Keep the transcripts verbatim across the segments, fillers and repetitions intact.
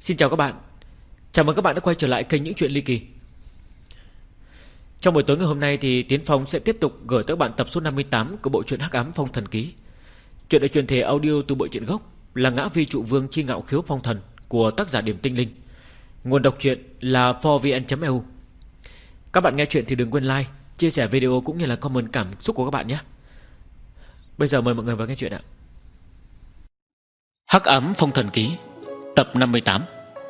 Xin chào các bạn. Chào mừng các bạn đã quay trở lại kênh Những Chuyện Ly Kỳ. Trong buổi tối ngày hôm nay thì Tiến Phong sẽ tiếp tục gửi tới các bạn tập số năm mươi tám của bộ truyện Hắc Ám Phong Thần Ký. Chuyện được truyền thể audio từ bộ truyện gốc là Ngã Vi Trụ Vương Chi Ngạo Khiếu Phong Thần của tác giả Điểm Tinh Linh. Nguồn đọc truyện là four v n chấm e u. Các bạn nghe chuyện thì đừng quên like, chia sẻ video cũng như là comment cảm xúc của các bạn nhé. Bây giờ mời mọi người vào nghe chuyện ạ. Hắc Ám Phong Thần Ký tập năm mươi tám.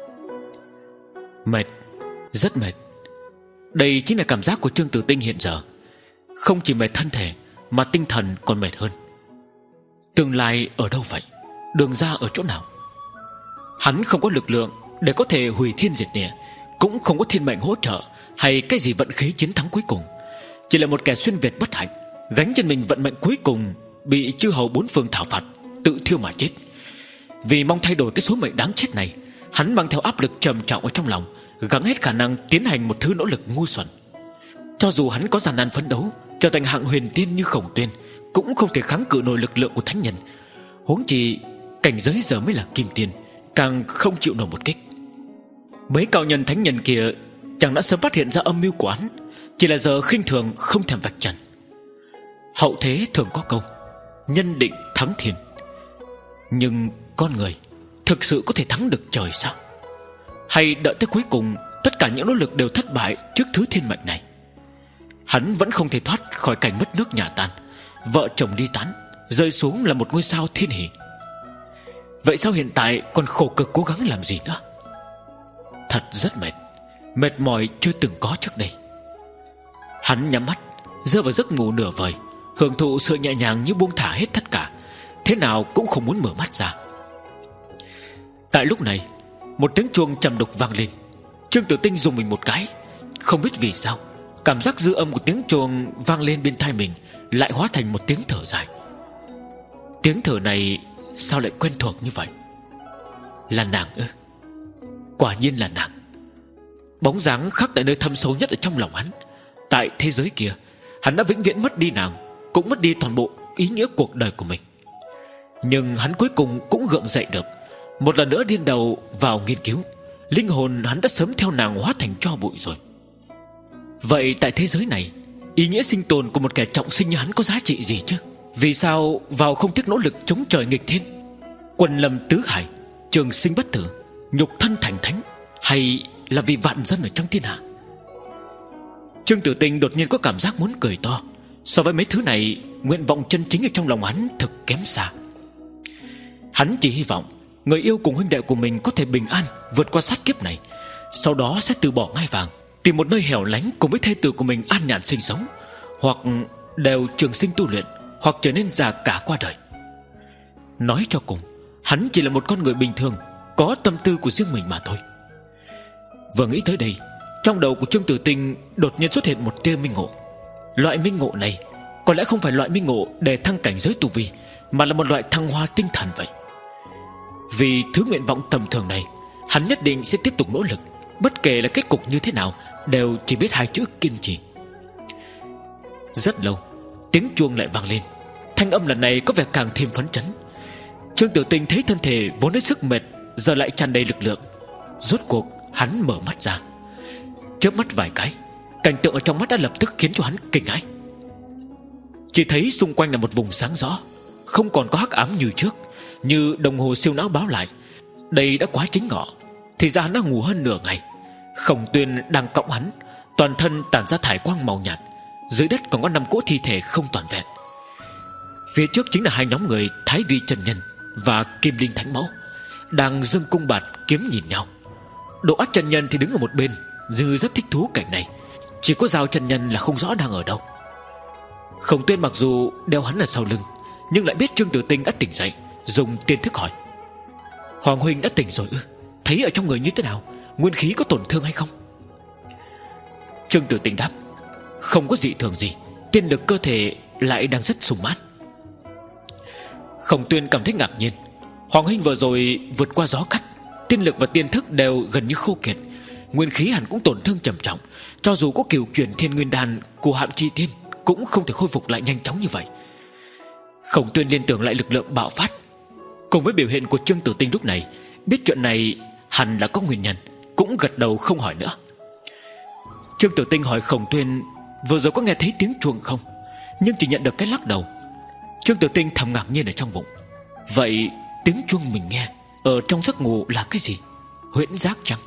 Mệt, rất mệt. Đây chính là cảm giác của Trương Tử Tinh hiện giờ. Không chỉ mệt thân thể mà tinh thần còn mệt hơn. Tương lai ở đâu vậy? Đường ra ở chỗ nào? Hắn không có lực lượng để có thể hủy thiên diệt địa, cũng không có thiên mệnh hỗ trợ hay cái gì vận khí chiến thắng cuối cùng. Chỉ là một kẻ xuyên Việt bất hạnh, gánh trên mình vận mệnh cuối cùng, bị chư hầu bốn phương thảo phạt, tự thiêu mà chết. Vì mong thay đổi cái số mệnh đáng chết này, hắn mang theo áp lực trầm trọng ở trong lòng, gắng hết khả năng tiến hành một thứ nỗ lực ngu xuẩn. Cho dù hắn có gian nan phấn đấu trở thành hạng huyền tiên như Khổng Tuyên, cũng không thể kháng cự nổi lực lượng của thánh nhân. Huống chi cảnh giới giờ mới là kim tiên, càng không chịu nổi một kích. Mấy cao nhân thánh nhân kia chẳng đã sớm phát hiện ra âm mưu của hắn, chỉ là giờ khinh thường không thèm vạch trần. Hậu thế thường có câu nhân định thắng thiên, nhưng con người thực sự có thể thắng được trời sao? Hay đợi tới cuối cùng tất cả những nỗ lực đều thất bại trước thứ thiên mệnh này? Hắn vẫn không thể thoát khỏi cảnh mất nước nhà tan, vợ chồng ly tán, rơi xuống là một ngôi sao thiên hỷ. Vậy sao hiện tại còn khổ cực cố gắng làm gì nữa? Thật rất mệt, mệt mỏi chưa từng có trước đây. Hắn nhắm mắt, rơi vào giấc ngủ nửa vời, hưởng thụ sự nhẹ nhàng như buông thả hết tất cả, thế nào cũng không muốn mở mắt ra. Tại lúc này, một tiếng chuông trầm đục vang lên. Trương Tử Tinh dùng mình một cái. Không biết vì sao, cảm giác dư âm của tiếng chuông vang lên bên tai mình lại hóa thành một tiếng thở dài. Tiếng thở này sao lại quen thuộc như vậy? Là nàng ư? Quả nhiên là nàng. Bóng dáng khắc tại nơi thâm sâu nhất ở trong lòng hắn. Tại thế giới kia, hắn đã vĩnh viễn mất đi nàng, cũng mất đi toàn bộ ý nghĩa cuộc đời của mình. Nhưng hắn cuối cùng cũng gượng dậy được, một lần nữa điên đầu vào nghiên cứu. Linh hồn hắn đã sớm theo nàng hóa thành tro bụi rồi. Vậy tại thế giới này, ý nghĩa sinh tồn của một kẻ trọng sinh như hắn có giá trị gì chứ? Vì sao vào không tiếc nỗ lực chống trời nghịch thiên? Quần lâm tứ hải, trường sinh bất tử, nhục thân thành thánh, hay là vì vạn dân ở trong thiên hạ? Trương Tử Tinh đột nhiên có cảm giác muốn cười to. So với mấy thứ này, nguyện vọng chân chính ở trong lòng hắn thực kém xa. Hắn chỉ hy vọng người yêu cùng huynh đệ của mình có thể bình an vượt qua sát kiếp này, sau đó sẽ từ bỏ ngai vàng, tìm một nơi hẻo lánh cùng với thê tử của mình an nhàn sinh sống, hoặc đều trường sinh tu luyện, hoặc trở nên già cả qua đời. Nói cho cùng, hắn chỉ là một con người bình thường, có tâm tư của riêng mình mà thôi. Vừa nghĩ tới đây, trong đầu của Trương Tử Tinh đột nhiên xuất hiện một tia minh ngộ. Loại minh ngộ này có lẽ không phải loại minh ngộ để thăng cảnh giới tu vi, mà là một loại thăng hoa tinh thần vậy. Vì thứ nguyện vọng tầm thường này, hắn nhất định sẽ tiếp tục nỗ lực, bất kể là kết cục như thế nào, đều chỉ biết hai chữ kiên trì. Rất lâu, tiếng chuông lại vang lên. Thanh âm lần này có vẻ càng thêm phấn chấn. Trương Tử Tinh thấy thân thể vốn hết sức mệt giờ lại tràn đầy lực lượng. Rốt cuộc hắn mở mắt ra. Chớp mắt vài cái, cảnh tượng ở trong mắt đã lập tức khiến cho hắn kinh hãi. Chỉ thấy xung quanh là một vùng sáng rõ, không còn có hắc ám như trước, như đồng hồ siêu não báo lại. Đây đã quá chính ngọ, thì ra hắn đã ngủ hơn nửa ngày. Khổng Tuyên đang cõng hắn, toàn thân tản ra thải quang màu nhạt. Dưới đất còn có năm cỗ thi thể không toàn vẹn. Phía trước chính là hai nhóm người Thái Vi Chân Nhân và Kim Linh Thánh Mẫu, đang dâng cung bạt kiếm nhìn nhau. Độ Ách Chân Nhân thì đứng ở một bên, như rất thích thú cảnh này. Chỉ có Giao Chân Nhân là không rõ đang ở đâu. Khổng Tuyên mặc dù đeo hắn ở sau lưng, nhưng lại biết Trương Tử Tinh đã tỉnh dậy, dùng tiên thức hỏi: Hoàng huynh đã tỉnh rồi ư? Thấy ở trong người như thế nào? Nguyên khí có tổn thương hay không? Trương Tử Tinh đáp: Không có dị thường gì, tiên lực cơ thể lại đang rất sung mãn. Khổng Tuyên cảm thấy ngạc nhiên. Hoàng huynh vừa rồi vượt qua gió cắt, tiên lực và tiên thức đều gần như khô kiệt, nguyên khí hẳn cũng tổn thương trầm trọng. Cho dù có cửu chuyển thiên nguyên đan của Hạm Chi Tiên, cũng không thể khôi phục lại nhanh chóng như vậy. Khổng Tuyên liên tưởng lại lực lượng bạo phát cùng với biểu hiện của Trương Tử Tinh lúc này, biết chuyện này hẳn là có nguyên nhân, cũng gật đầu không hỏi nữa. Trương Tử Tinh hỏi Khổng Tuyên vừa rồi có nghe thấy tiếng chuông không, nhưng chỉ nhận được cái lắc đầu. Trương Tử Tinh thầm ngạc nhiên ở trong bụng. Vậy tiếng chuông mình nghe ở trong giấc ngủ là cái gì? Huyễn giác chăng?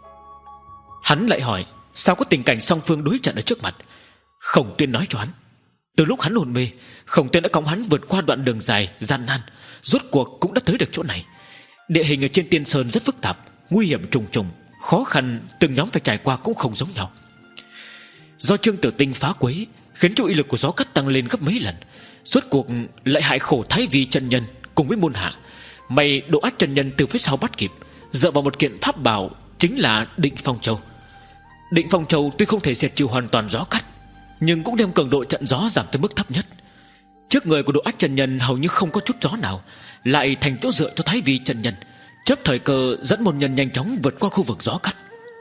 Hắn lại hỏi sao có tình cảnh song phương đối trận ở trước mặt. Khổng Tuyên nói cho hắn, từ lúc hắn hôn mê, Khổng Tuyên đã cõng hắn vượt qua đoạn đường dài gian nan, rốt cuộc cũng đã tới được chỗ này. Địa hình ở trên Tiên Sơn rất phức tạp, nguy hiểm trùng trùng, khó khăn từng nhóm phải trải qua cũng không giống nhau. Do Trương Tử Tinh phá quấy, khiến cho uy lực của gió cắt tăng lên gấp mấy lần, rốt cuộc lại hại khổ Thái Vi chân nhân cùng với môn hạ. May Độ Ách chân nhân từ phía sau bắt kịp, dựa vào một kiện pháp bảo chính là Định Phong Châu. Định Phong Châu tuy không thể diệt trừ hoàn toàn gió cắt, nhưng cũng đem cường độ trận gió giảm tới mức thấp nhất. Trước người của Độ Ách chân nhân hầu như không có chút gió nào, lại thành chỗ dựa cho Thái Vi chân nhân, chấp thời cơ dẫn môn nhân nhanh chóng vượt qua khu vực gió cắt.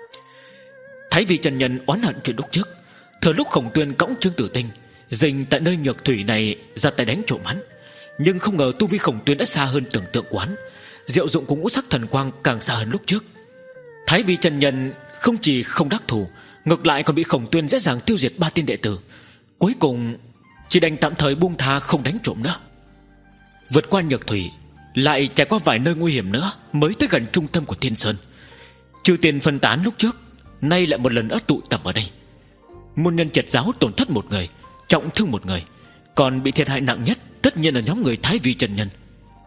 Thái Vi chân nhân oán hận chuyện lúc trước, thừa lúc Khổng Tuyên cõng Trương Tử Tinh dình tại nơi nhược thủy này ra tay đánh trộm hắn, nhưng không ngờ tu vi Khổng Tuyên đã xa hơn tưởng tượng của hắn, diệu dụng của ngũ sắc thần quang càng xa hơn lúc trước. Thái Vi chân nhân không chỉ không đắc thủ, ngược lại còn bị Khổng Tuyên dễ dàng tiêu diệt ba tên đệ tử. Cuối cùng chỉ đành tạm thời buông tha không đánh trộm nữa. Vượt qua nhược thủy, lại trải qua vài nơi nguy hiểm nữa mới tới gần trung tâm của Thiên Sơn. Trừ tiền phân tán lúc trước, nay lại một lần nữa tụ tập ở đây. Môn nhân Triệt giáo tổn thất một người, trọng thương một người, còn bị thiệt hại nặng nhất tất nhiên là nhóm người Thái Vi chân nhân.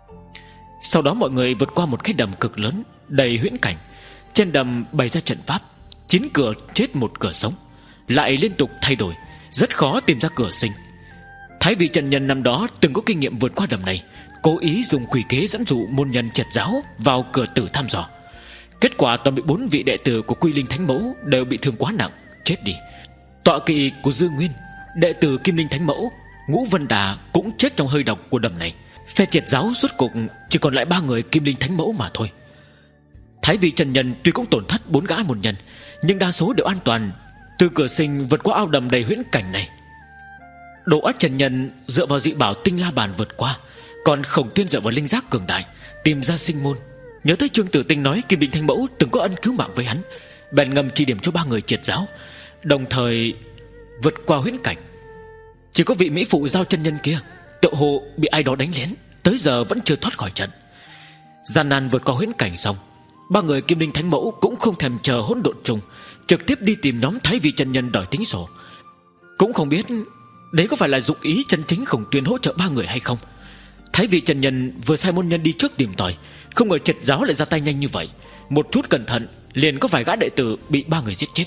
Sau đó mọi người vượt qua một cái đầm cực lớn đầy huyễn cảnh. Trên đầm bày ra trận pháp, chín cửa chết một cửa sống, lại liên tục thay đổi, rất khó tìm ra cửa sinh. Thái Vi chân nhân năm đó từng có kinh nghiệm vượt qua đầm này, cố ý dùng quỷ kế dẫn dụ môn nhân Triệt giáo vào cửa tử thăm dò. Kết quả toàn bị bốn vị đệ tử của Quy Linh Thánh Mẫu đều bị thương quá nặng, chết đi. Tọa kỵ của Dương Nguyên, đệ tử Kim Linh Thánh Mẫu, Ngũ Vân Đà cũng chết trong hơi độc của đầm này. Phe Triệt giáo rốt cục chỉ còn lại ba người Kim Linh Thánh Mẫu mà thôi. Thái Vi chân nhân tuy cũng tổn thất bốn gã môn nhân, nhưng đa số đều an toàn từ cửa sinh vượt qua ao đầm đầy huyễn cảnh này. Độ Ách chân nhân dựa vào dị bảo Tinh La Bàn vượt qua, còn Khổng Tuyên dựa vào linh giác cường đại tìm ra sinh môn. Nhớ tới Trương Tử Tinh nói Kim Linh Thánh Mẫu từng có ân cứu mạng với hắn, bèn ngầm chỉ điểm cho ba người Triệt giáo, đồng thời vượt qua huyễn cảnh. Chỉ có vị mỹ phụ Giao chân nhân kia tựa hồ bị ai đó đánh lén, tới giờ vẫn chưa thoát khỏi trận. Gian nan vượt qua huyễn cảnh xong, ba người Kim Linh Thánh Mẫu cũng không thèm chờ hỗn độn trùng, trực tiếp đi tìm nhóm Thái Vi chân nhân đòi tính sổ. Cũng không biết đấy có phải là dụng ý chân chính Khổng Tuyên hỗ trợ ba người hay không. Thái Vi chân nhân vừa sai môn nhân đi trước tìm tòi, không ngờ Triệt giáo lại ra tay nhanh như vậy, một chút cẩn thận liền có vài gã đệ tử bị ba người giết chết.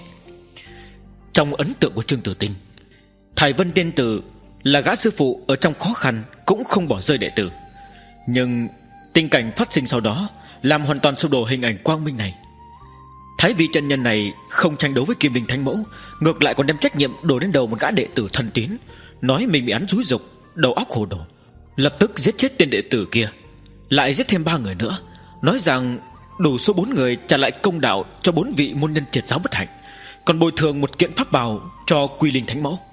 Trong ấn tượng của Trương Tử Tinh, Thái Vân Tiên Tử là gã sư phụ ở trong khó khăn cũng không bỏ rơi đệ tử, nhưng tình cảnh phát sinh sau đó làm hoàn toàn sụp đổ hình ảnh quang minh này. Thái Vi chân nhân này không tranh đấu với Kim Linh Thánh Mẫu, ngược lại còn đem trách nhiệm đổ đến đầu một gã đệ tử thân tín, nói mình bị hắn xúi giục, đầu óc hồ đồ, lập tức giết chết tên đệ tử kia, lại giết thêm ba người nữa, nói rằng đủ số bốn người trả lại công đạo cho bốn vị môn nhân Triệt giáo bất hạnh, còn bồi thường một kiện pháp bào cho Quy Linh Thánh Mẫu.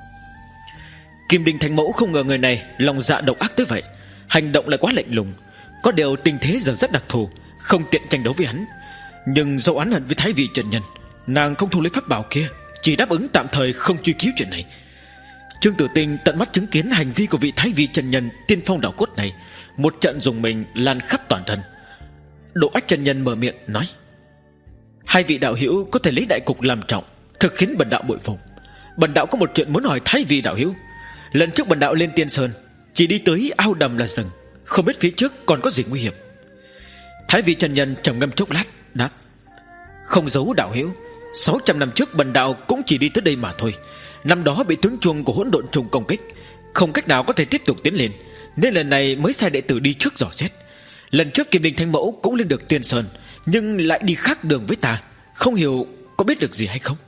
Kim Linh Thánh Mẫu không ngờ người này lòng dạ độc ác tới vậy, hành động lại quá lạnh lùng. Có điều tình thế giờ rất đặc thù, không tiện tranh đấu với hắn, nhưng do oán hận với Thái Vi chân nhân, nàng không thu lấy pháp bảo kia, chỉ đáp ứng tạm thời không truy cứu chuyện này. Trương Tử Tinh tận mắt chứng kiến hành vi của vị Thái Vi chân nhân tiên phong đạo cốt này, một trận dùng mình lan khắp toàn thân. Độ Ách chân nhân mở miệng nói: hai vị đạo hữu có thể lấy đại cục làm trọng, thực khiến bần đạo bội phục. Bần đạo có một chuyện muốn hỏi Thái Vi đạo hữu. Lần trước bần đạo lên Tiên Sơn, chỉ đi tới ao đầm là dừng, không biết phía trước còn có gì nguy hiểm. Thái Vi chân nhân trầm ngâm chốc lát đáp: không giấu đạo hữu, sáu trăm năm trước bần đạo cũng chỉ đi tới đây mà thôi. Năm đó bị tướng chuông của hỗn độn trùng công kích, không cách nào có thể tiếp tục tiến lên, nên lần này mới sai đệ tử đi trước dò xét. Lần trước Kim Linh Thánh Mẫu cũng lên được Tiên Sơn, nhưng lại đi khác đường với ta, không hiểu có biết được gì hay không.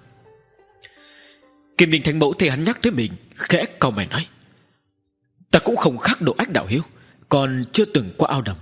Kim Linh Thánh Mẫu thấy hắn nhắc tới mình, khẽ cau mày nói: ta cũng không khác Độ Ách đạo hữu, còn chưa từng qua ao đầm.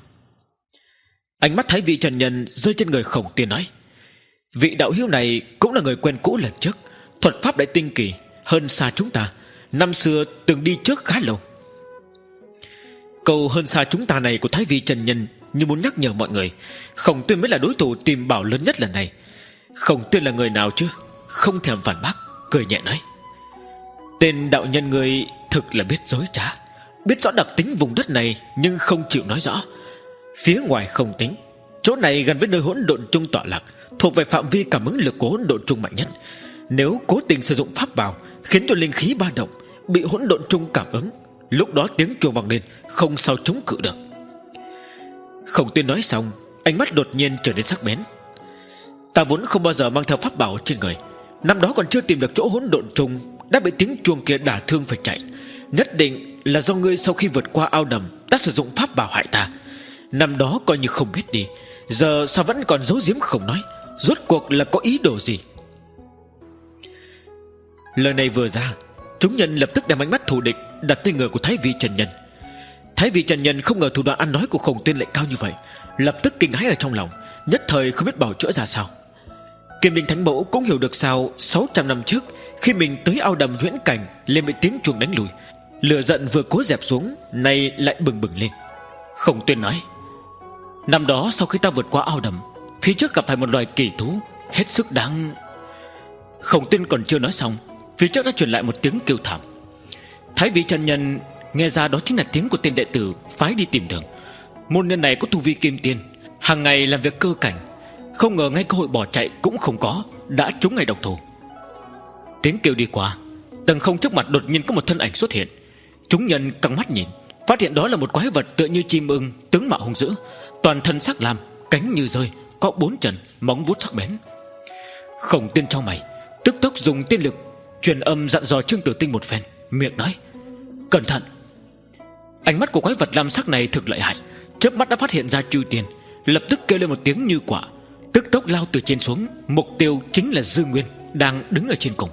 Ánh mắt Thái Vi chân nhân rơi trên người Khổng Tuyên nói: vị đạo hữu này cũng là người quen cũ lần trước, thuật pháp đại tinh kỳ, hơn xa chúng ta, năm xưa từng đi trước khá lâu. Câu hơn xa chúng ta này của Thái Vi chân nhân như muốn nhắc nhở mọi người Khổng Tuyên mới là đối thủ tìm bảo lớn nhất lần này. Khổng Tuyên là người nào chứ? Không thèm phản bác, cười nhẹ nói: Tên đạo nhân người thực là biết dối trá, biết rõ đặc tính vùng đất này nhưng không chịu nói rõ. Phía ngoài không tính, chỗ này gần với nơi hỗn độn trung tọa lạc, thuộc về phạm vi cảm ứng lực của hỗn độn trung mạnh nhất. Nếu cố tình sử dụng pháp bảo khiến cho linh khí ba động, bị hỗn độn trung cảm ứng, lúc đó tiếng chuông vang lên, không sao chống cự được. Khổng Tuyên nói xong, ánh mắt đột nhiên trở nên sắc bén. Ta vốn không bao giờ mang theo pháp bảo trên người, năm đó còn chưa tìm được chỗ hỗn độn trung, đã bị tiếng chuông kia đả thương phải chạy. Nhất định là do ngươi sau khi vượt qua ao đầm đã sử dụng pháp bảo hại ta. Năm đó coi như không biết đi, giờ sao vẫn còn giấu giếm không nói, rốt cuộc là có ý đồ gì? Lời này vừa ra, chúng nhân lập tức đem ánh mắt thù địch đặt trên người của Thái Vi Trần Nhân. Thái Vi Trần Nhân không ngờ thủ đoạn ăn nói của Khổng Tuyên lại cao như vậy, lập tức kinh hãi ở trong lòng, nhất thời không biết bảo chữa ra sao. Kim Linh Thánh Mẫu cũng hiểu được sao sáu trăm năm trước khi mình tới ao đầm huyễn cảnh liền bị tiếng chuông đánh lùi, lửa giận vừa cố dẹp xuống, nay lại bừng bừng lên. Khổng Tuyên nói: Năm đó sau khi ta vượt qua ao đầm, phía trước gặp phải một loài kỳ thú hết sức đáng... Khổng Tuyên còn chưa nói xong, phía trước đã truyền lại một tiếng kêu thảm. Thái Vi Chân Nhân nghe ra đó chính là tiếng của tên đệ tử phái đi tìm đường. Môn nhân này có tu vi kim tiên, hàng ngày làm việc cơ cảnh, không ngờ ngay cơ hội bỏ chạy cũng không có, đã trúng ngày độc thủ. Tiếng kêu đi qua, tầng không trước mặt đột nhiên có một thân ảnh xuất hiện. Chúng nhân căng mắt nhìn, phát hiện đó là một quái vật tựa như chim ưng, tướng mạo hung dữ, toàn thân sắc lam, cánh như rơi, có bốn chân, móng vuốt sắc bén. Khổng Tuyên chau mày, tức tốc dùng tiên lực truyền âm dặn dò Trương Tử Tinh một phen, miệng nói: Cẩn thận. Ánh mắt của quái vật lam sắc này thực lợi hại, chớp mắt đã phát hiện ra chư tiên, lập tức kêu lên một tiếng như quả, tức tốc lao từ trên xuống. Mục tiêu chính là Dư Nguyên đang đứng ở trên cùng.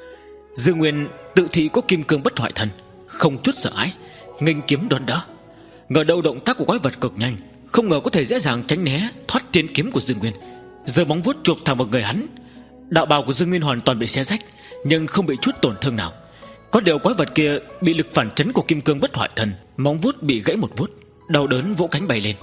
Dư Nguyên tự thị có kim cương bất hoại thân, không chút sợ hãi, nghênh kiếm đón đỡ. Ngờ đâu động tác của quái vật cực nhanh, không ngờ có thể dễ dàng tránh né thoát tiên kiếm của Dư Nguyên, giơ móng vuốt chộp thẳng vào người hắn. Đạo bào của Dư Nguyên hoàn toàn bị xé rách, nhưng không bị chút tổn thương nào. Có điều quái vật kia bị lực phản chấn của kim cương bất hoại thân, móng vuốt bị gãy một vuốt, đau đớn vỗ cánh bay lên.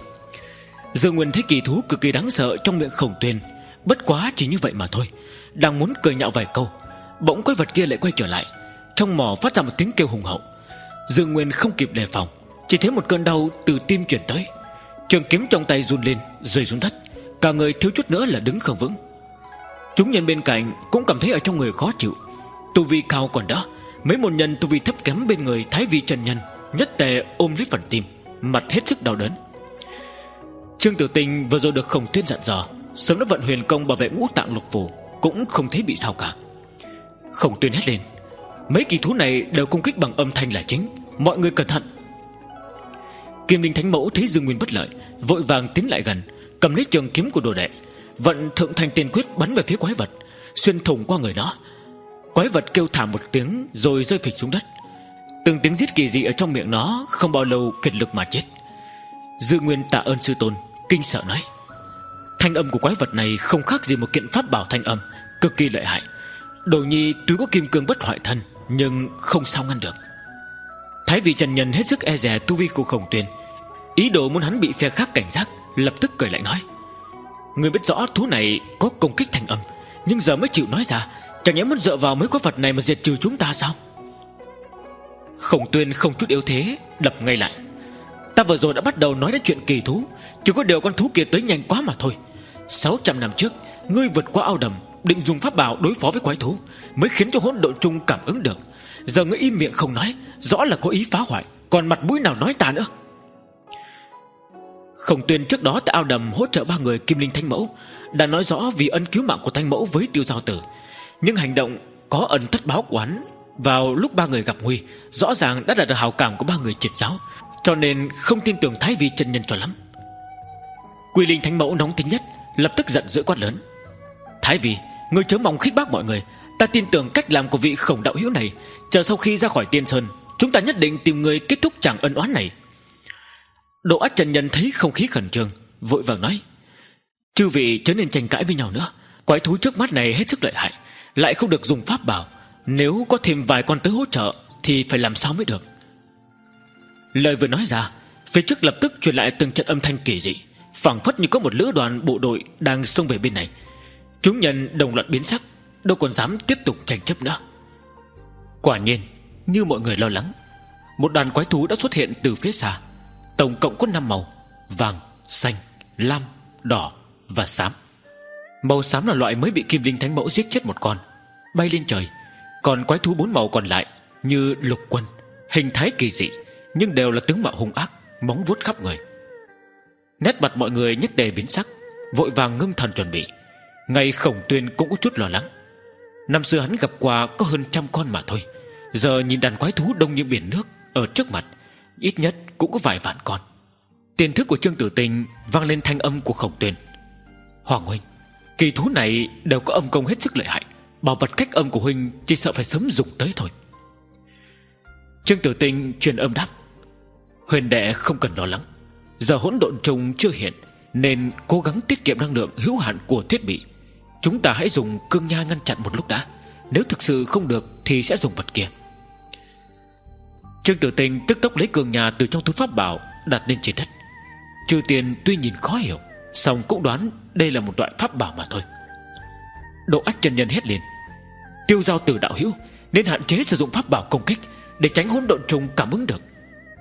Dư Nguyên thấy kỳ thú cực kỳ đáng sợ trong miệng Khổng Tuyên, bất quá chỉ như vậy mà thôi, đang muốn cười nhạo vài câu, bỗng quái vật kia lại quay trở lại, trong mỏ phát ra một tiếng kêu hùng hậu. Dư Nguyên không kịp đề phòng, chỉ thấy một cơn đau từ tim truyền tới, trường kiếm trong tay run lên, rơi xuống đất, cả người thiếu chút nữa là đứng không vững. Chúng nhân bên cạnh cũng cảm thấy ở trong người khó chịu, tu vi cao còn đỡ, mấy môn nhân tu vi thấp kém bên người Thái Vi Chân Nhân nhất tề ôm lấy phần tim, mặt hết sức đau đớn. Trương Tử Tinh vừa rồi được Khổng Tuyên dặn dò, sớm đã vận huyền công bảo vệ ngũ tạng lục phủ, cũng không thấy bị sao cả. Khổng Tuyên hét lên: Mấy kỳ thú này đều công kích bằng âm thanh là chính, mọi người cẩn thận. Kim Linh Thánh Mẫu thấy Dương Nguyên bất lợi, vội vàng tiến lại gần, cầm lấy trường kiếm của đồ đệ, vận thượng thanh tiên quyết bắn về phía quái vật, xuyên thủng qua người nó. Quái vật kêu thảm một tiếng rồi rơi phịch xuống đất. Từng tiếng rít kỳ dị ở trong miệng nó không bao lâu kiệt lực mà chết. Dư Nguyên tạ ơn sư tôn, kinh sợ nói: Thanh âm của quái vật này không khác gì một kiện pháp bảo thanh âm, cực kỳ lợi hại. Đồ nhi tuy có kim cương bất hoại thân, nhưng không sao ngăn được. Thái Vi Trần Nhân hết sức e dè tu vi của Khổng Tuyên, ý đồ muốn hắn bị phe khác cảnh giác, lập tức cười lạnh nói: Người biết rõ thú này có công kích thanh âm, nhưng giờ mới chịu nói ra, chẳng nhẽ muốn dựa vào mấy quái vật này mà diệt trừ chúng ta sao? Khổng Tuyên không chút yếu thế, đập ngay lại: Ta vừa rồi đã bắt đầu nói đến chuyện kỳ thú, chỉ có điều con thú kia tới nhanh quá mà thôi. Sáu trăm năm trước ngươi vượt qua ao đầm, định dùng pháp bảo đối phó với quái thú, mới khiến cho hỗn độn chung cảm ứng được. Giờ ngươi im miệng không nói, rõ là có ý phá hoại, còn mặt mũi nào nói ta nữa? Khổng Tuyên trước đó tại ao đầm hỗ trợ ba người Kim Linh Thánh Mẫu, đã nói rõ vì ân cứu mạng của Thánh Mẫu với Tiêu Giao Tử, nhưng hành động có ẩn tất báo của hắn vào lúc ba người gặp nguy, rõ ràng đã đạt được hảo cảm của ba người triệt giáo, cho nên không tin tưởng Thái Vi Chân Nhân cho lắm. Quy Linh Thánh Mẫu nóng tính nhất, lập tức giận dữ quát lớn: Thái Vi, ngươi chớ mong khích bác mọi người, ta tin tưởng cách làm của vị Khổng đạo hữu này, chờ sau khi ra khỏi Tiên Sơn, chúng ta nhất định tìm người kết thúc chàng ân oán này. Độ Ách Chân Nhân thấy không khí khẩn trương, vội vàng nói: Chư vị chớ nên tranh cãi với nhau nữa, quái thú trước mắt này hết sức lợi hại, lại không được dùng pháp bảo, nếu có thêm vài con tới hỗ trợ thì phải làm sao mới được. Lời vừa nói ra, Phía trước lập tức truyền lại từng trận âm thanh kỳ dị, phảng phất như có một lữ đoàn bộ đội đang xông về bên này. Chúng nhân đồng loạt biến sắc, đâu còn dám tiếp tục tranh chấp nữa. Quả nhiên như mọi người lo lắng, một đàn quái thú đã xuất hiện từ phía xa. Tổng cộng có năm màu: vàng, xanh, lam, đỏ và xám. Màu xám là loại mới bị Kim Linh Thánh Mẫu giết chết một con, bay lên trời. Còn quái thú bốn màu còn lại như lục quân, hình thái kỳ dị, nhưng đều là tướng mạo hung ác, móng vuốt khắp người. Nét mặt mọi người nhất đề biến sắc, vội vàng ngưng thần chuẩn bị. Ngay Khổng Tuyên cũng có chút lo lắng. Năm xưa hắn gặp qua có hơn trăm con mà thôi, giờ nhìn đàn quái thú đông như biển nước ở trước mặt, ít nhất cũng có vài vạn con. Tiền thức của Trương Tử Tình vang lên thanh âm của Khổng Tuyên: Hoàng huynh, kỳ thú này đều có âm công hết sức lợi hại, bảo vật cách âm của huynh chỉ sợ phải sớm dùng tới thôi. Trương Tử Tình truyền âm đáp: Huyền đệ không cần lo lắng, giờ hỗn độn trùng chưa hiện, nên cố gắng tiết kiệm năng lượng hữu hạn của thiết bị. Chúng ta hãy dùng cương nha ngăn chặn một lúc đã, nếu thực sự không được thì sẽ dùng vật kia. Trương Tử Tình tức tốc lấy cương nha từ trong túi pháp bảo đặt lên trên đất. Trừ Tiền tuy nhìn khó hiểu, song cũng đoán đây là một loại pháp bảo mà thôi. Độ Ách chân nhân hét lên: Tiêu Giao Tử đạo hữu nên hạn chế sử dụng pháp bảo công kích, để tránh hỗn độn trùng cảm ứng được.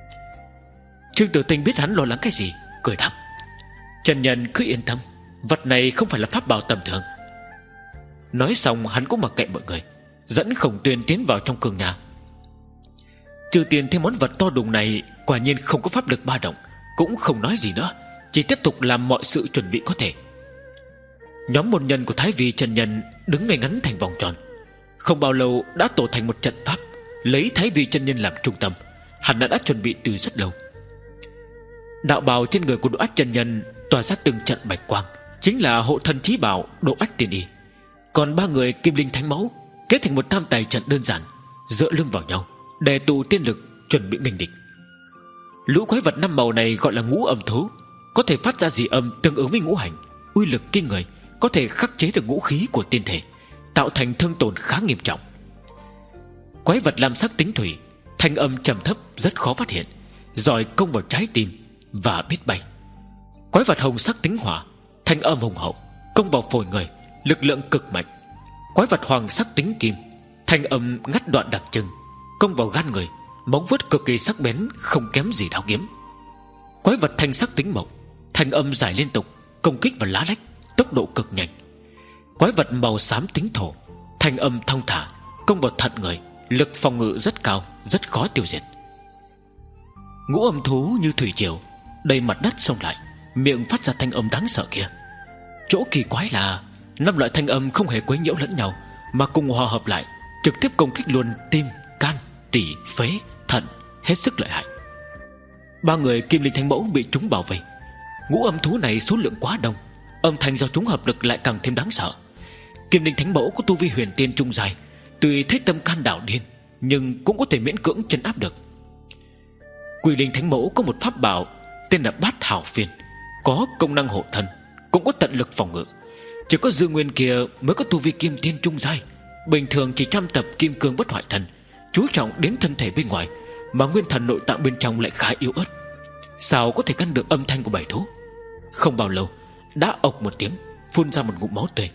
Trương Tử Tình biết hắn lo lắng cái gì, cười đáp: Chân nhân cứ yên tâm, vật này không phải là pháp bảo tầm thường. Nói xong hắn cũng mặc kệ mọi người, dẫn Khổng Tuyên tiến vào trong cương nhà. Trừ Tiền thêm món vật to đùng này quả nhiên không có pháp lực ba động, cũng không nói gì nữa, chỉ tiếp tục làm mọi sự chuẩn bị có thể. Nhóm môn nhân của Thái Vi chân nhân đứng ngay ngắn thành vòng tròn, không bao lâu đã tổ thành một trận pháp, lấy Thái Vi chân nhân làm trung tâm. Hắn đã, đã chuẩn bị từ rất lâu. Đạo bào trên người của Độ Ách chân nhân tỏa ra từng trận bạch quang, chính là hộ thân chí bảo Độ Ách Tiên Y. Còn ba người Kim Linh Thánh Mẫu kết thành một tam tài trận đơn giản, dựa lưng vào nhau, đề tụ tiên lực chuẩn bị nghênh địch. Lũ quái vật năm màu này gọi là ngũ âm thú, có thể phát ra dị âm tương ứng với ngũ hành, uy lực kinh người, có thể khắc chế được ngũ khí của tiên thể, tạo thành thương tổn khá nghiêm trọng. Quái vật lam sắc tính thủy, thanh âm trầm thấp rất khó phát hiện, giỏi công vào trái tim và biết bay. Quái vật hồng sắc tính hỏa, thanh âm hùng hậu, công vào phổi người, lực lượng cực mạnh. Quái vật hoàng sắc tính kim, thanh âm ngắt đoạn đặc trưng, công vào gan người, móng vuốt cực kỳ sắc bén, không kém gì đao kiếm. Quái vật thanh sắc tính mộc, thanh âm dài liên tục, công kích vào lá lách, tốc độ cực nhanh. Quái vật màu xám tính thổ, thanh âm thong thả, công vào thận người, lực phòng ngự rất cao, rất khó tiêu diệt. Ngũ âm thú như thủy triều đầy mặt đất xông lại, miệng phát ra thanh âm đáng sợ kia. Chỗ kỳ quái là năm loại thanh âm không hề quấy nhiễu lẫn nhau, mà cùng hòa hợp lại, trực tiếp công kích luôn tim, can, tỳ, phế, thận, hết sức lợi hại. Ba người Kim Linh Thánh Mẫu bị chúng bảo vệ. Ngũ âm thú này số lượng quá đông, âm thanh do chúng hợp lực lại càng thêm đáng sợ. Kim Linh Thánh Mẫu có tu vi huyền tiên trung dài, tuy thấy tâm can đảo điên, nhưng cũng có thể miễn cưỡng trấn áp được. Quỷ Linh Thánh Mẫu có một pháp bảo tên là Bát Hào Phiên, có công năng hộ thân, cũng có tận lực phòng ngự. Chỉ có Dư Nguyên kia mới có tu vi kim tiên trung giai, bình thường chỉ trăm tập kim cương bất hoại thần, chú trọng đến thân thể bên ngoài, mà nguyên thần nội tạng bên trong lại khá yếu ớt, sao có thể ngăn được âm thanh của bảy thú. Không bao lâu đã ộc một tiếng, phun ra một ngụm máu tươi.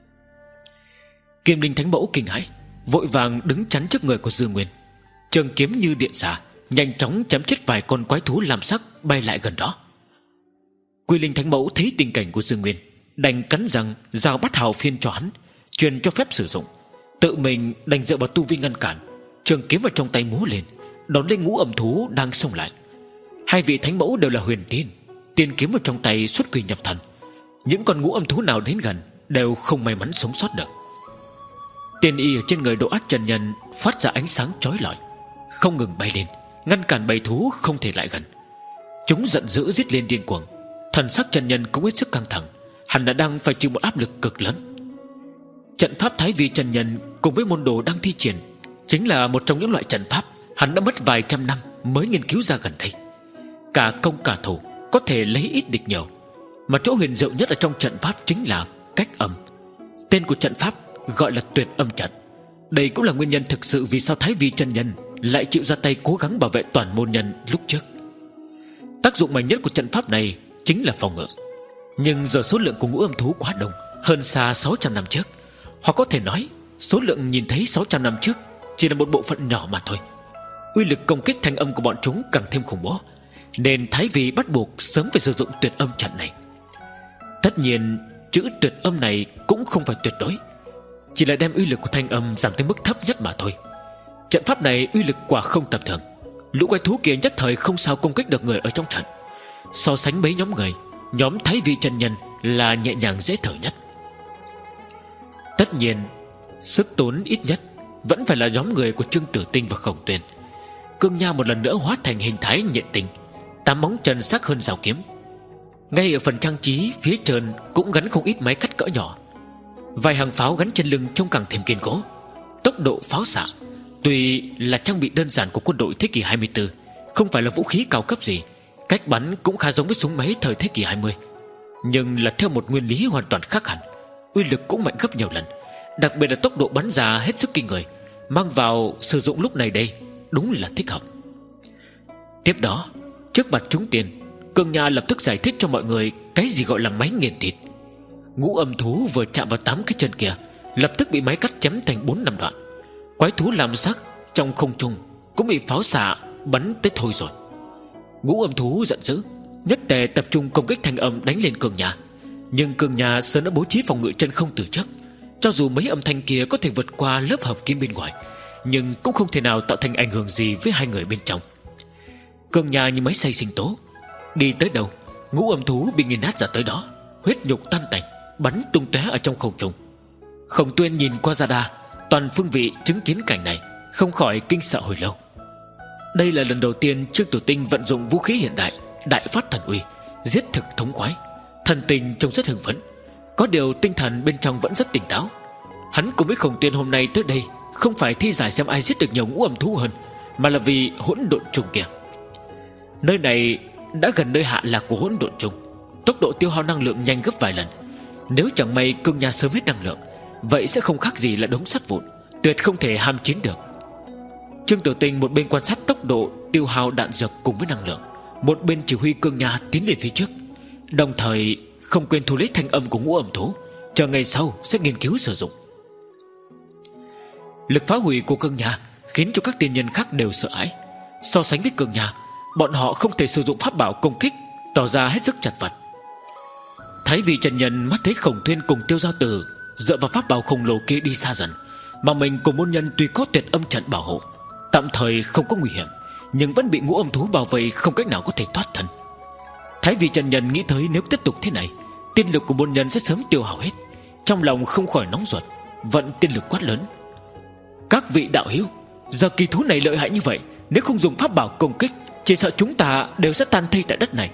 Kim Linh Thánh Mẫu kinh hãi, vội vàng đứng chắn trước người của Dư Nguyên, trường kiếm như điện xạ, nhanh chóng chém chết vài con quái thú lam sắc bay lại gần đó. Quy Linh Thánh Mẫu thấy tình cảnh của Dương Nguyên, đành cắn răng giao Bát Hào Phiên cho hắn, truyền cho phép sử dụng, tự mình đành dựa vào tu vi ngăn cản, trường kiếm vào trong tay múa lên, đón lên ngũ âm thú đang xông lại. Hai vị thánh mẫu đều là huyền tiên, tiên kiếm vào trong tay xuất quỷ nhập thần, những con ngũ âm thú nào đến gần đều không may mắn sống sót được. Tiên y ở trên người Độ Ách chân nhân phát ra ánh sáng chói lọi, không ngừng bay lên, ngăn cản bầy thú không thể lại gần. Chúng giận dữ giết lên điên cuồng, thần sắc chân nhân cũng hết sức căng thẳng, hắn đã đang phải chịu một áp lực cực lớn. Trận pháp Thái Vi chân nhân cùng với môn đồ đang thi triển chính là một trong những loại trận pháp hắn đã mất vài trăm năm mới nghiên cứu ra gần đây. Cả công cả thủ, có thể lấy ít địch nhiều, mà chỗ huyền diệu nhất ở trong trận pháp chính là cách âm. Tên của trận pháp gọi là Tuyệt Âm Trận. Đây cũng là nguyên nhân thực sự vì sao Thái Vi chân nhân lại chịu ra tay cố gắng bảo vệ toàn môn nhân lúc trước. Tác dụng mạnh nhất của trận pháp này chính là phòng ngự. Nhưng giờ số lượng của ngũ âm thú quá đông, hơn xa sáu trăm năm trước. Hoặc có thể nói số lượng nhìn thấy sáu trăm năm trước chỉ là một bộ phận nhỏ mà thôi. Uy lực công kích thanh âm của bọn chúng càng thêm khủng bố, nên Thái Vi bắt buộc sớm phải sử dụng tuyệt âm trận này. Tất nhiên chữ tuyệt âm này cũng không phải tuyệt đối, chỉ là đem uy lực của thanh âm giảm tới mức thấp nhất mà thôi. Trận pháp này uy lực quả không tầm thường. Lũ quái thú kia nhất thời không sao công kích được người ở trong trận. So sánh mấy nhóm người, nhóm Thái Vi chân nhân là nhẹ nhàng dễ thở nhất. Tất nhiên sức tốn ít nhất vẫn phải là nhóm người của Trương Tử Tinh và Khổng Tuyên. Cương Nha một lần nữa hóa thành hình thái nhện tình, tám móng chân sắc hơn rào kiếm. Ngay ở phần trang trí phía trên cũng gắn không ít máy cắt cỡ nhỏ. Vài hàng pháo gắn trên lưng trông càng thêm kiên cố. Tốc độ pháo xạ tuy là trang bị đơn giản của quân đội thế kỷ hai mươi tư, không phải là vũ khí cao cấp gì, cách bắn cũng khá giống với súng máy thời thế kỷ hai mươi, nhưng là theo một nguyên lý hoàn toàn khác hẳn. Uy lực cũng mạnh gấp nhiều lần, đặc biệt là tốc độ bắn ra hết sức kinh người. Mang vào sử dụng lúc này đây đúng là thích hợp. Tiếp đó, trước mặt chúng tiền, Cương Nha lập tức giải thích cho mọi người cái gì gọi là máy nghiền thịt. Ngũ âm thú vừa chạm vào tám cái chân kia, lập tức bị máy cắt chém thành bốn năm đoạn. Quái thú làm sắc trong không trung cũng bị pháo xạ bắn tới thôi rồi. Ngũ âm thú giận dữ, nhất tề tập trung công kích thanh âm đánh lên Cương Nha. Nhưng Cương Nha sớm đã bố trí phòng ngự chân không từ trước. Cho dù mấy âm thanh kia có thể vượt qua lớp hợp kim bên ngoài, nhưng cũng không thể nào tạo thành ảnh hưởng gì với hai người bên trong. Cương Nha như máy xay sinh tố, đi tới đâu ngũ âm thú bị nghiền nát ra tới đó, huyết nhục tan tành, bắn tung tóe ở trong không trung. Khổng Tuyên nhìn qua Gia Đa, toàn phương vị chứng kiến cảnh này không khỏi kinh sợ hồi lâu. Đây là lần đầu tiên Trương Tử Tinh vận dụng vũ khí hiện đại, đại phát thần uy, giết thực thống khoái. Thần tình trông rất hưng phấn, có điều tinh thần bên trong vẫn rất tỉnh táo. Hắn cùng với Khổng Tuyên hôm nay tới đây không phải thi giải xem ai giết được nhiều ngũ âm thú hơn, mà là vì hỗn độn trùng kia. Nơi này đã gần nơi hạ lạc của hỗn độn trùng, tốc độ tiêu hao năng lượng nhanh gấp vài lần. Nếu chẳng may Cương Nha sớm hết năng lượng, vậy sẽ không khác gì là đống sắt vụn, tuyệt không thể ham chiến được. Trương Tử Tinh một bên quan sát tốc độ tiêu hao đạn dược cùng với năng lượng, một bên chỉ huy Cương Nha tiến lên phía trước, đồng thời không quên thu lấy thanh âm của ngũ âm thú, chờ ngày sau sẽ nghiên cứu sử dụng. Lực phá hủy của Cương Nha khiến cho các tiên nhân khác đều sợ hãi. So sánh với Cương Nha, bọn họ không thể sử dụng pháp bảo công kích, tỏ ra hết sức chật vật. Thái Vi chân nhân mắt thấy Khổng Tuyên cùng Tiêu Giao Tử dựa vào pháp bảo khổng lồ kia đi xa dần, mà mình cùng môn nhân tuy có tuyệt âm trận bảo hộ, tạm thời không có nguy hiểm, nhưng vẫn bị ngũ âm thú bảo vệ, không cách nào có thể thoát thân. Thái Vi chân nhân nghĩ tới nếu tiếp tục thế này, tiên lực của môn nhân sẽ sớm tiêu hao hết, trong lòng không khỏi nóng ruột, vận tiên lực quát lớn: các vị đạo hữu, giờ kỳ thú này lợi hại như vậy, nếu không dùng pháp bảo công kích, chỉ sợ chúng ta đều sẽ tan thây tại đất này.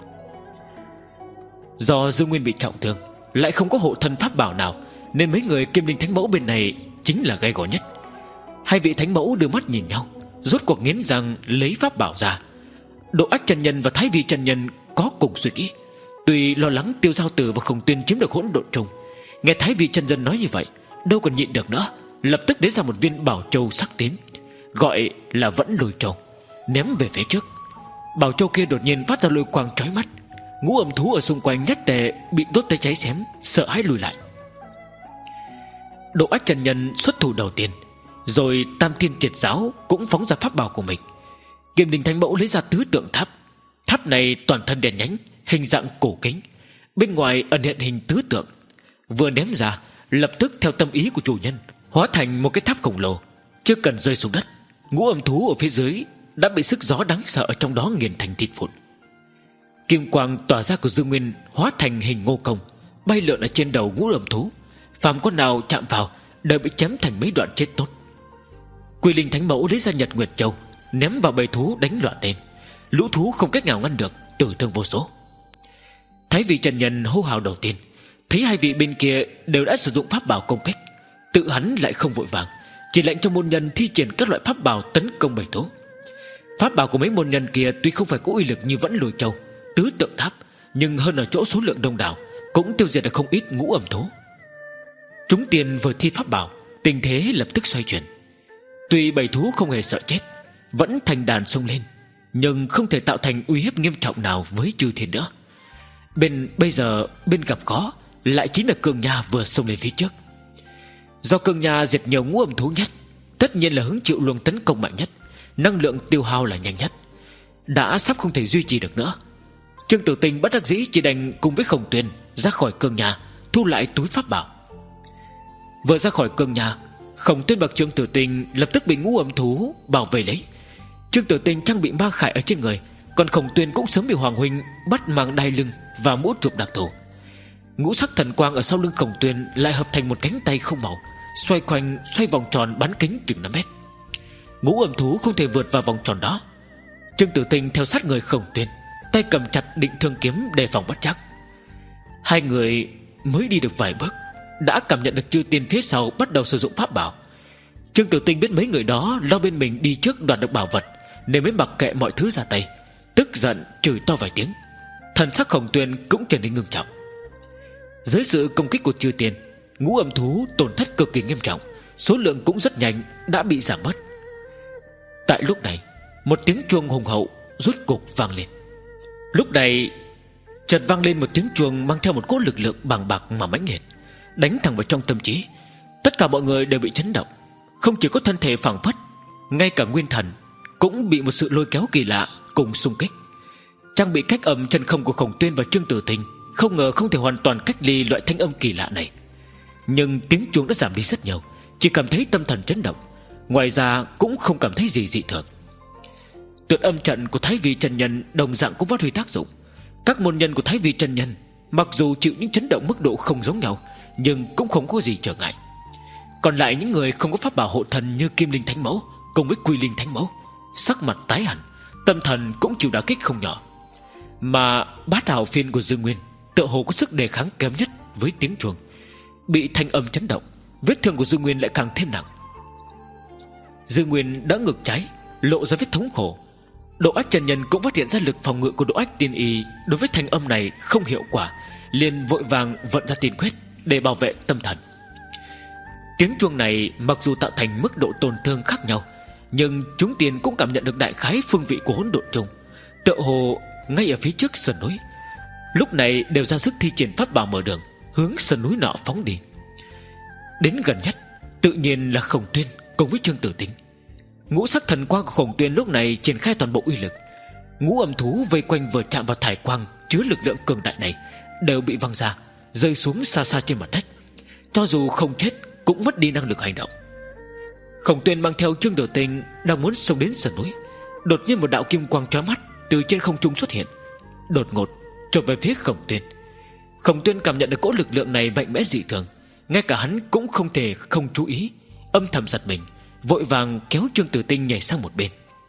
Do Dương Nguyên bị trọng thương, lại không có hộ thân pháp bảo nào, nên mấy người Kim Linh Thánh Mẫu bên này chính là gay gò nhất. Hai vị Thánh Mẫu đưa mắt nhìn nhau, rốt cuộc nghiến răng lấy pháp bảo ra. Độ Ách chân nhân và Thái Vi chân nhân có cùng suy nghĩ, tuy lo lắng Tiêu Giao Tử và Khổng Tuyên chiếm được hỗn độn trùng. Nghe Thái Vi chân nhân nói như vậy, đâu còn nhịn được nữa, lập tức lấy ra một viên bảo châu sắc tím, gọi là Vẫn Lôi Châu, ném về phía trước. Bảo châu kia đột nhiên phát ra lôi quang chói mắt. Ngũ âm thú ở xung quanh nhất tề bị đốt tới cháy xém, sợ hãi lùi lại. Độ Ách chân nhân xuất thủ đầu tiên, rồi Tam Thiên Triệt Giáo cũng phóng ra pháp bảo của mình. Kim Đình Thánh Mẫu lấy ra tứ tượng tháp. Tháp này toàn thân đèn nhánh, hình dạng cổ kính, bên ngoài ẩn hiện hình tứ tượng. Vừa ném ra, lập tức theo tâm ý của chủ nhân, hóa thành một cái tháp khổng lồ. Chưa cần rơi xuống đất, ngũ âm thú ở phía dưới đã bị sức gió đáng sợ ở trong đó nghiền thành thịt vụn. Kim quang tỏa ra của Dương Nguyên hóa thành hình ngô công, bay lượn ở trên đầu ngũ âm thú. Phàm con nào chạm vào đều bị chém thành mấy đoạn chết tốt. Quỷ Linh Thánh Mẫu lấy ra Nhật Nguyệt Châu, ném vào bầy thú đánh loạn lên. Lũ thú không cách nào ngăn được, tử thương vô số. Thái Vi chân nhân hô hào đầu tiên, thấy hai vị bên kia đều đã sử dụng pháp bảo công kích, tự hắn lại không vội vàng, chỉ lệnh cho môn nhân thi triển các loại pháp bảo tấn công bầy thú. Pháp bảo của mấy môn nhân kia tuy không phải có uy lực như Vẫn Lôi Châu, tứ tượng tháp, nhưng hơn ở chỗ số lượng đông đảo, cũng tiêu diệt được không ít ngũ âm thú. Chúng tiền vừa thi pháp bảo, tình thế lập tức xoay chuyển. Tuy bầy thú không hề sợ chết, vẫn thành đàn xông lên, nhưng không thể tạo thành uy hiếp nghiêm trọng nào với chư thiên nữa. Bên bây giờ bên gặp khó lại chính là Cương Nha vừa xông lên phía trước. Do Cương Nha diệt nhiều ngũ âm thú nhất, tất nhiên là hứng chịu luồng tấn công mạnh nhất, năng lượng tiêu hao là nhanh nhất, đã sắp không thể duy trì được nữa. Trương Tử Tinh bất đắc dĩ chỉ đành cùng với Khổng Tuyên ra khỏi Cương Nha, thu lại túi pháp bảo. Vừa ra khỏi Cương Nha, Khổng Tuyên bậc Trương Tử Tinh lập tức bị ngũ âm thú bảo vệ lấy. Trương Tử Tinh trang bị ma khải ở trên người, còn Khổng Tuyên cũng sớm bị Hoàng huynh bắt mang đai lưng và mũ trùm đặc thù. Ngũ sắc thần quang ở sau lưng Khổng Tuyên lại hợp thành một cánh tay không màu, xoay quanh xoay vòng tròn bán kính chừng năm mét. Ngũ âm thú không thể vượt vào vòng tròn đó. Trương Tử Tinh theo sát người Khổng Tuyên, tay cầm chặt định thương kiếm đề phòng bất trắc. Hai người mới đi được vài bước đã cảm nhận được chư tiên phía sau bắt đầu sử dụng pháp bảo. Trương Tử Tinh biết mấy người đó lo bên mình đi trước đoạt được bảo vật, nên mới mặc kệ mọi thứ ra tay, tức giận chửi to vài tiếng. Thần sắc Khổng Tuyên cũng trở nên ngưng trọng. Dưới sự công kích của chư tiên, ngũ âm thú tổn thất cực kỳ nghiêm trọng, số lượng cũng rất nhanh đã bị giảm bớt. Tại lúc này, một tiếng chuông hùng hậu rốt cục vang lên. Lúc này chợt vang lên một tiếng chuông mang theo một cỗ lực lượng bàng bạc mà mãnh liệt, đánh thẳng vào trong tâm trí. Tất cả mọi người đều bị chấn động, không chỉ có thân thể phảng phất, ngay cả nguyên thần cũng bị một sự lôi kéo kỳ lạ cùng xung kích. Trang bị cách âm chân không của Khổng Tuyên và Trương Tử Tinh không ngờ không thể hoàn toàn cách ly loại thanh âm kỳ lạ này. Nhưng tiếng chuông đã giảm đi rất nhiều, chỉ cảm thấy tâm thần chấn động, ngoài ra cũng không cảm thấy gì dị thường. Tuyệt âm trận của Thái Vi chân nhân đồng dạng cũng phát huy tác dụng. Các môn nhân của Thái Vi chân nhân mặc dù chịu những chấn động mức độ không giống nhau, nhưng cũng không có gì trở ngại. Còn lại những người không có pháp bảo hộ thần như Kim Linh Thánh Mẫu cùng với Quy Linh Thánh Mẫu, sắc mặt tái hẳn, tâm thần cũng chịu đả kích không nhỏ. Mà bát hào phiên của Dương Nguyên tựa hồ có sức đề kháng kém nhất với tiếng chuông, bị thanh âm chấn động, vết thương của Dương Nguyên lại càng thêm nặng. Dương Nguyên đã ngực trái lộ ra vết thống khổ. Độ Ách chân nhân cũng phát hiện ra lực phòng ngự của Độ Ách tiên y đối với thanh âm này không hiệu quả, liền vội vàng vận ra tiên quyết để bảo vệ tâm thần. Tiếng chuông này mặc dù tạo thành mức độ tổn thương khác nhau, nhưng chúng tiên cũng cảm nhận được đại khái phương vị của hỗn độn chung, tựa hồ ngay ở phía trước sườn núi. Lúc này đều ra sức thi triển pháp bảo mở đường, hướng sườn núi nọ phóng đi. Đến gần nhất tự nhiên là Khổng Tuyên cùng với Trương Tử Tinh. Ngũ sắc thần quang của Khổng Tuyên lúc này triển khai toàn bộ uy lực. Ngũ âm thú vây quanh vừa chạm vào thải quang chứa lực lượng cường đại này đều bị văng ra, rơi xuống xa xa trên mặt đất. Cho dù không chết cũng mất đi năng lực hành động. Khổng Tuyên mang theo Trương Tử Tinh đang muốn xông đến sườn núi, đột nhiên một đạo kim quang chói mắt từ trên không trung xuất hiện, đột ngột chộp về phía Khổng Tuyên. Khổng Tuyên cảm nhận được cỗ lực lượng này mạnh mẽ dị thường, ngay cả hắn cũng không thể không chú ý, âm thầm giật mình, vội vàng kéo Trương Tử Tinh nhảy sang một bên.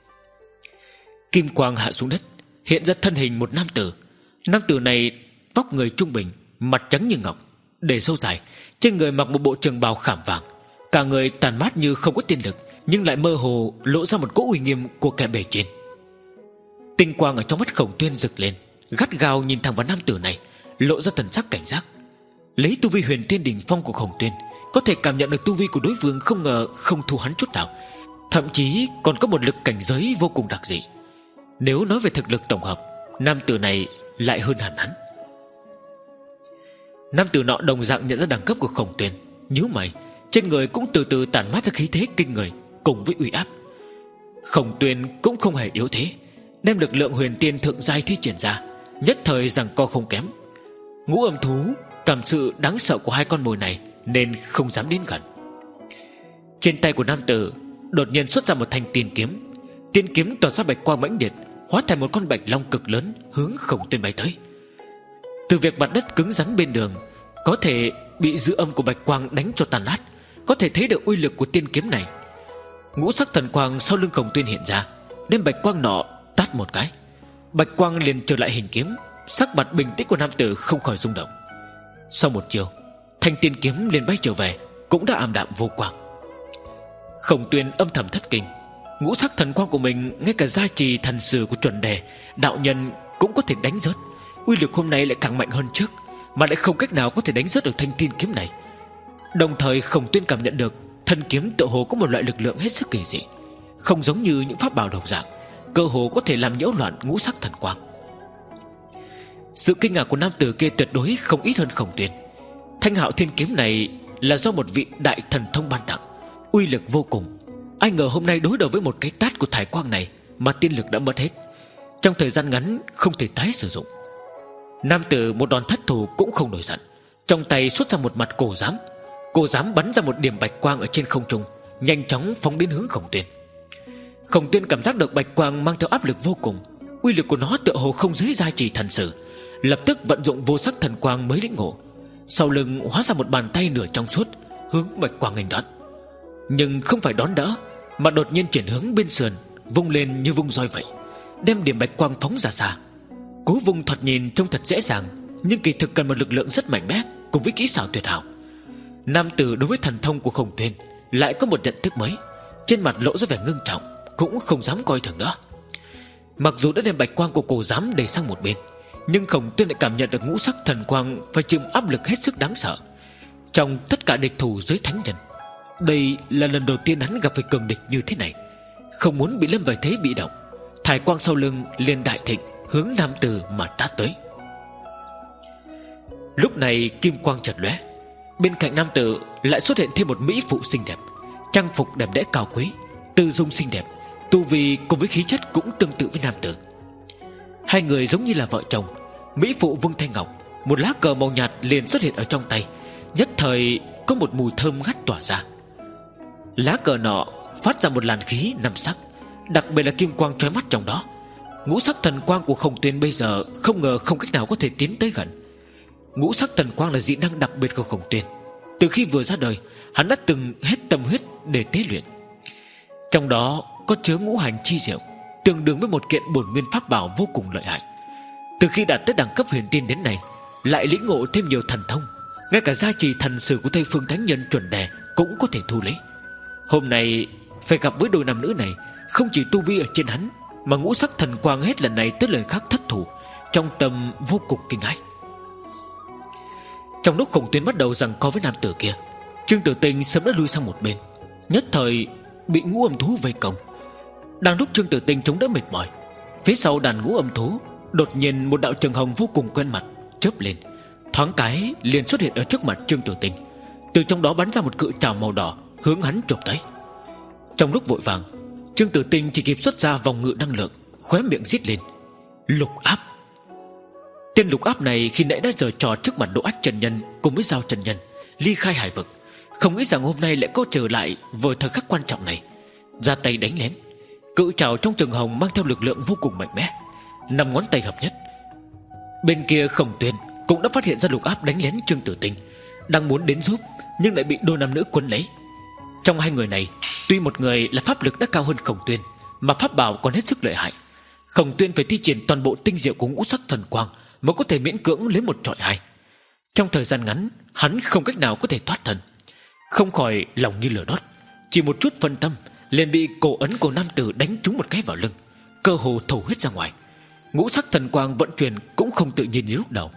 Kim quang hạ xuống đất, hiện ra thân hình một nam tử. Nam tử này vóc người trung bình, mặt trắng như ngọc, để râu dài, trên người mặc một bộ trường bào khảm vàng, cả người tàn mát như không có tiên lực, nhưng lại mơ hồ lộ ra một cỗ uy nghiêm của kẻ bề trên. Tinh quang ở trong mắt Khổng Tuyên rực lên, gắt gao nhìn thẳng vào nam tử này, lộ ra thần sắc cảnh giác. Lấy tu vi huyền thiên đỉnh phong của Khổng Tuyên, có thể cảm nhận được tu vi của đối phương không ngờ không thua hắn chút nào, thậm chí còn có một lực cảnh giới vô cùng đặc dị. Nếu nói về thực lực tổng hợp, nam tử này lại hơn hẳn hắn. Nam tử nọ đồng dạng nhận ra đẳng cấp của Khổng Tuyên, nhíu mày, trên người cũng từ từ tản mát ra khí thế kinh người cùng với uy áp. Khổng Tuyên cũng không hề yếu thế, đem lực lượng huyền tiên thượng giai thi triển ra, nhất thời giằng co không kém. Ngũ âm thú cảm sự đáng sợ của hai con mồi này nên không dám đến gần. Trên tay của nam tử đột nhiên xuất ra một thanh tiên kiếm. Tiên kiếm tỏa ra bạch quang mãnh liệt, hóa thành một con bạch long cực lớn hướng Khổng Tuyên bay tới. Từ việc mặt đất cứng rắn bên đường có thể bị dư âm của bạch quang đánh cho tàn nát, có thể thấy được uy lực của tiên kiếm này. Ngũ sắc thần quang sau lưng Khổng Tuyên hiện ra, đem bạch quang nọ tát một cái, bạch quang liền trở lại hình kiếm. Sắc mặt bình tĩnh của nam tử không khỏi rung động. Sau một chiều, thanh tiên kiếm liền bay trở về, cũng đã ảm đạm vô quang. Khổng Tuyên âm thầm thất kinh, ngũ sắc thần quang của mình ngay cả gia trì thần sử của chuẩn đề đạo nhân cũng có thể đánh rớt. Uy lực hôm nay lại càng mạnh hơn trước, mà lại không cách nào có thể đánh rớt được thanh tiên kiếm này. Đồng thời Khổng Tuyên cảm nhận được thân kiếm tựa hồ có một loại lực lượng hết sức kỳ dị, không giống như những pháp bảo đồng dạng, cơ hồ có thể làm nhiễu loạn ngũ sắc thần quang. Sự kinh ngạc của nam tử kia tuyệt đối không ít hơn Khổng Tuyên. Thanh Hạo Thiên Kiếm này là do một vị đại thần thông ban tặng, uy lực vô cùng. Ai ngờ hôm nay đối đầu với một cái tát của thải quang này mà tiên lực đã mất hết, trong thời gian ngắn không thể tái sử dụng. Nam tử một đòn thất thủ cũng không nổi giận, trong tay xuất ra một mặt cổ giám. Cổ giám bắn ra một điểm bạch quang ở trên không trung, nhanh chóng phóng đến hướng Khổng Tuyên. Khổng Tuyên cảm giác được bạch quang mang theo áp lực vô cùng, uy lực của nó tựa hồ không dưới gia trì thần sử, lập tức vận dụng vô sắc thần quang mới lĩnh ngộ. Sau lưng hóa ra một bàn tay nửa trong suốt, hướng bạch quang nghênh đón. Nhưng không phải đón đỡ, mà đột nhiên chuyển hướng bên sườn, vung lên như vung roi vậy, đem điểm bạch quang phóng ra xa. Cú vung thoạt nhìn trông thật dễ dàng, nhưng kỳ thực cần một lực lượng rất mạnh mẽ cùng với kỹ xảo tuyệt hảo. Nam tử đối với thần thông của Khổng Tuyên lại có một nhận thức mới, trên mặt lộ ra vẻ ngưng trọng, cũng không dám coi thường nữa. Mặc dù đã đem bạch quang của cổ giám đẩy sang một bên, nhưng Khổng Tuyên lại cảm nhận được ngũ sắc thần quang phải chịu áp lực hết sức đáng sợ. Trong tất cả địch thủ dưới thánh nhân, đây là lần đầu tiên hắn gặp phải cường địch như thế này. Không muốn bị lâm vào thế bị động, thải quang sau lưng liền đại thịnh, hướng nam tử mà tát tới. Lúc này kim quang chợt lóe, bên cạnh nam tử lại xuất hiện thêm một mỹ phụ xinh đẹp, trang phục đẹp đẽ cao quý, tư dung xinh đẹp, tu vi cùng với khí chất cũng tương tự với nam tử. Hai người giống như là vợ chồng. Mỹ phụ vung thanh ngọc, một lá cờ màu nhạt liền xuất hiện ở trong tay, nhất thời có một mùi thơm ngát tỏa ra. Lá cờ nọ phát ra một làn khí năm sắc, đặc biệt là kim quang chói mắt trong đó. Ngũ sắc thần quang của Khổng Tuyên bây giờ không ngờ không cách nào có thể tiến tới gần. Ngũ sắc thần quang là dị năng đặc biệt của Khổng Tuyên. Từ khi vừa ra đời, hắn đã từng hết tâm huyết để tế luyện. Trong đó có chứa ngũ hành chi diệu, tương đương với một kiện bổn nguyên pháp bảo vô cùng lợi hại. Từ khi đạt tới đẳng cấp huyền tiên đến nay, lại lĩnh ngộ thêm nhiều thần thông, ngay cả gia trì thần sử của Tây Phương Thánh Nhân chuẩn đề cũng có thể thu lấy. Hôm nay phải gặp với đôi nam nữ này, không chỉ tu vi ở trên hắn, mà ngũ sắc thần quang hết lần này tới lần khác thất thủ, trong tâm vô cùng kinh hãi. Trong lúc Khổng Tuyên bắt đầu giằng co với nam tử kia, Trương Tử Tinh sớm đã lui sang một bên, nhất thời bị ngũ âm thú vây công. Đang lúc Trương Tử Tinh chống đỡ mệt mỏi, phía sau đàn ngũ âm thú đột nhiên một đạo trường hồng vô cùng quen mặt chớp lên, thoáng cái liền xuất hiện ở trước mặt Trương Tử Tinh. Từ trong đó bắn ra một cự trảo màu đỏ hướng hắn chụp tới. Trong lúc vội vàng, Trương Tử Tinh chỉ kịp xuất ra vòng ngự năng lượng, khóe miệng rít lên: lục áp. Tên lục áp này khi nãy đã giở trò trước mặt Đỗ Ách Trần Nhân cùng với Giao Trần Nhân, ly khai hải vực, không nghĩ rằng hôm nay lại có trở lại vào thời khắc quan trọng này, ra tay đánh lén. Cự trảo trong trường hồng mang theo lực lượng vô cùng mạnh mẽ, năm ngón tay hợp nhất. Bên kia Khổng Tuyên cũng đã phát hiện ra lục áp đánh lén Trương Tử Tinh, đang muốn đến giúp nhưng lại bị đôi nam nữ quấn lấy. Trong hai người này, tuy một người là pháp lực đã cao hơn Khổng Tuyên, mà pháp bảo còn hết sức lợi hại. Khổng Tuyên phải thi triển toàn bộ tinh diệu của ngũ sắc thần quang mới có thể miễn cưỡng lấy một trọi hai. Trong thời gian ngắn, hắn không cách nào có thể thoát thân, không khỏi lòng như lửa đốt. Chỉ một chút phân tâm liền bị cổ ấn của nam tử đánh trúng một cái vào lưng, cơ hồ thổ huyết ra ngoài. Ngũ sắc thần quang vận chuyển cũng không tự nhiên như lúc đầu.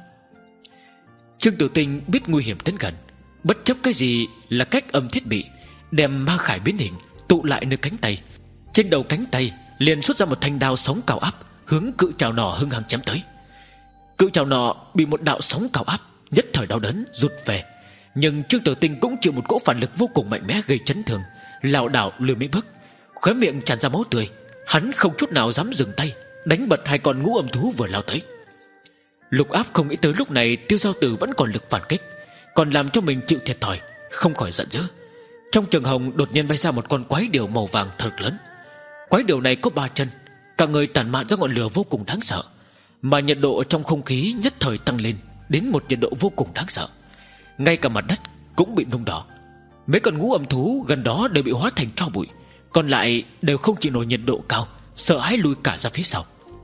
Trương Tử Tinh biết nguy hiểm đến gần, bất chấp cái gì là cách âm thiết bị, đem ma khải biến hình tụ lại nơi cánh tay. Trên đầu cánh tay liền xuất ra một thanh đao sóng cao áp, hướng cự trảo nọ hung hăng chém tới. Cự trảo nọ bị một đạo sóng cao áp nhất thời đau đớn rụt về, nhưng Trương Tử Tinh cũng chịu một cỗ phản lực vô cùng mạnh mẽ gây chấn thương, lảo đảo lùi mấy bước, khóe miệng tràn ra máu tươi. Hắn không chút nào dám dừng tay, đánh bật hai con ngũ âm thú vừa lao tới. Lục áp không nghĩ tới lúc này Tiêu Giao Tử vẫn còn lực phản kích, còn làm cho mình chịu thiệt thòi, không khỏi giận dữ. Trong trường hồng đột nhiên bay ra một con quái điểu màu vàng thật lớn. Quái điểu này có ba chân, cả người tản mạn ra ngọn lửa vô cùng đáng sợ, mà nhiệt độ trong không khí nhất thời tăng lên đến một nhiệt độ vô cùng đáng sợ. Ngay cả mặt đất cũng bị nung đỏ. Mấy con ngũ âm thú gần đó đều bị hóa thành tro bụi, còn lại đều không chịu nổi nhiệt độ cao, sợ hãi lùi cả ra phía sau.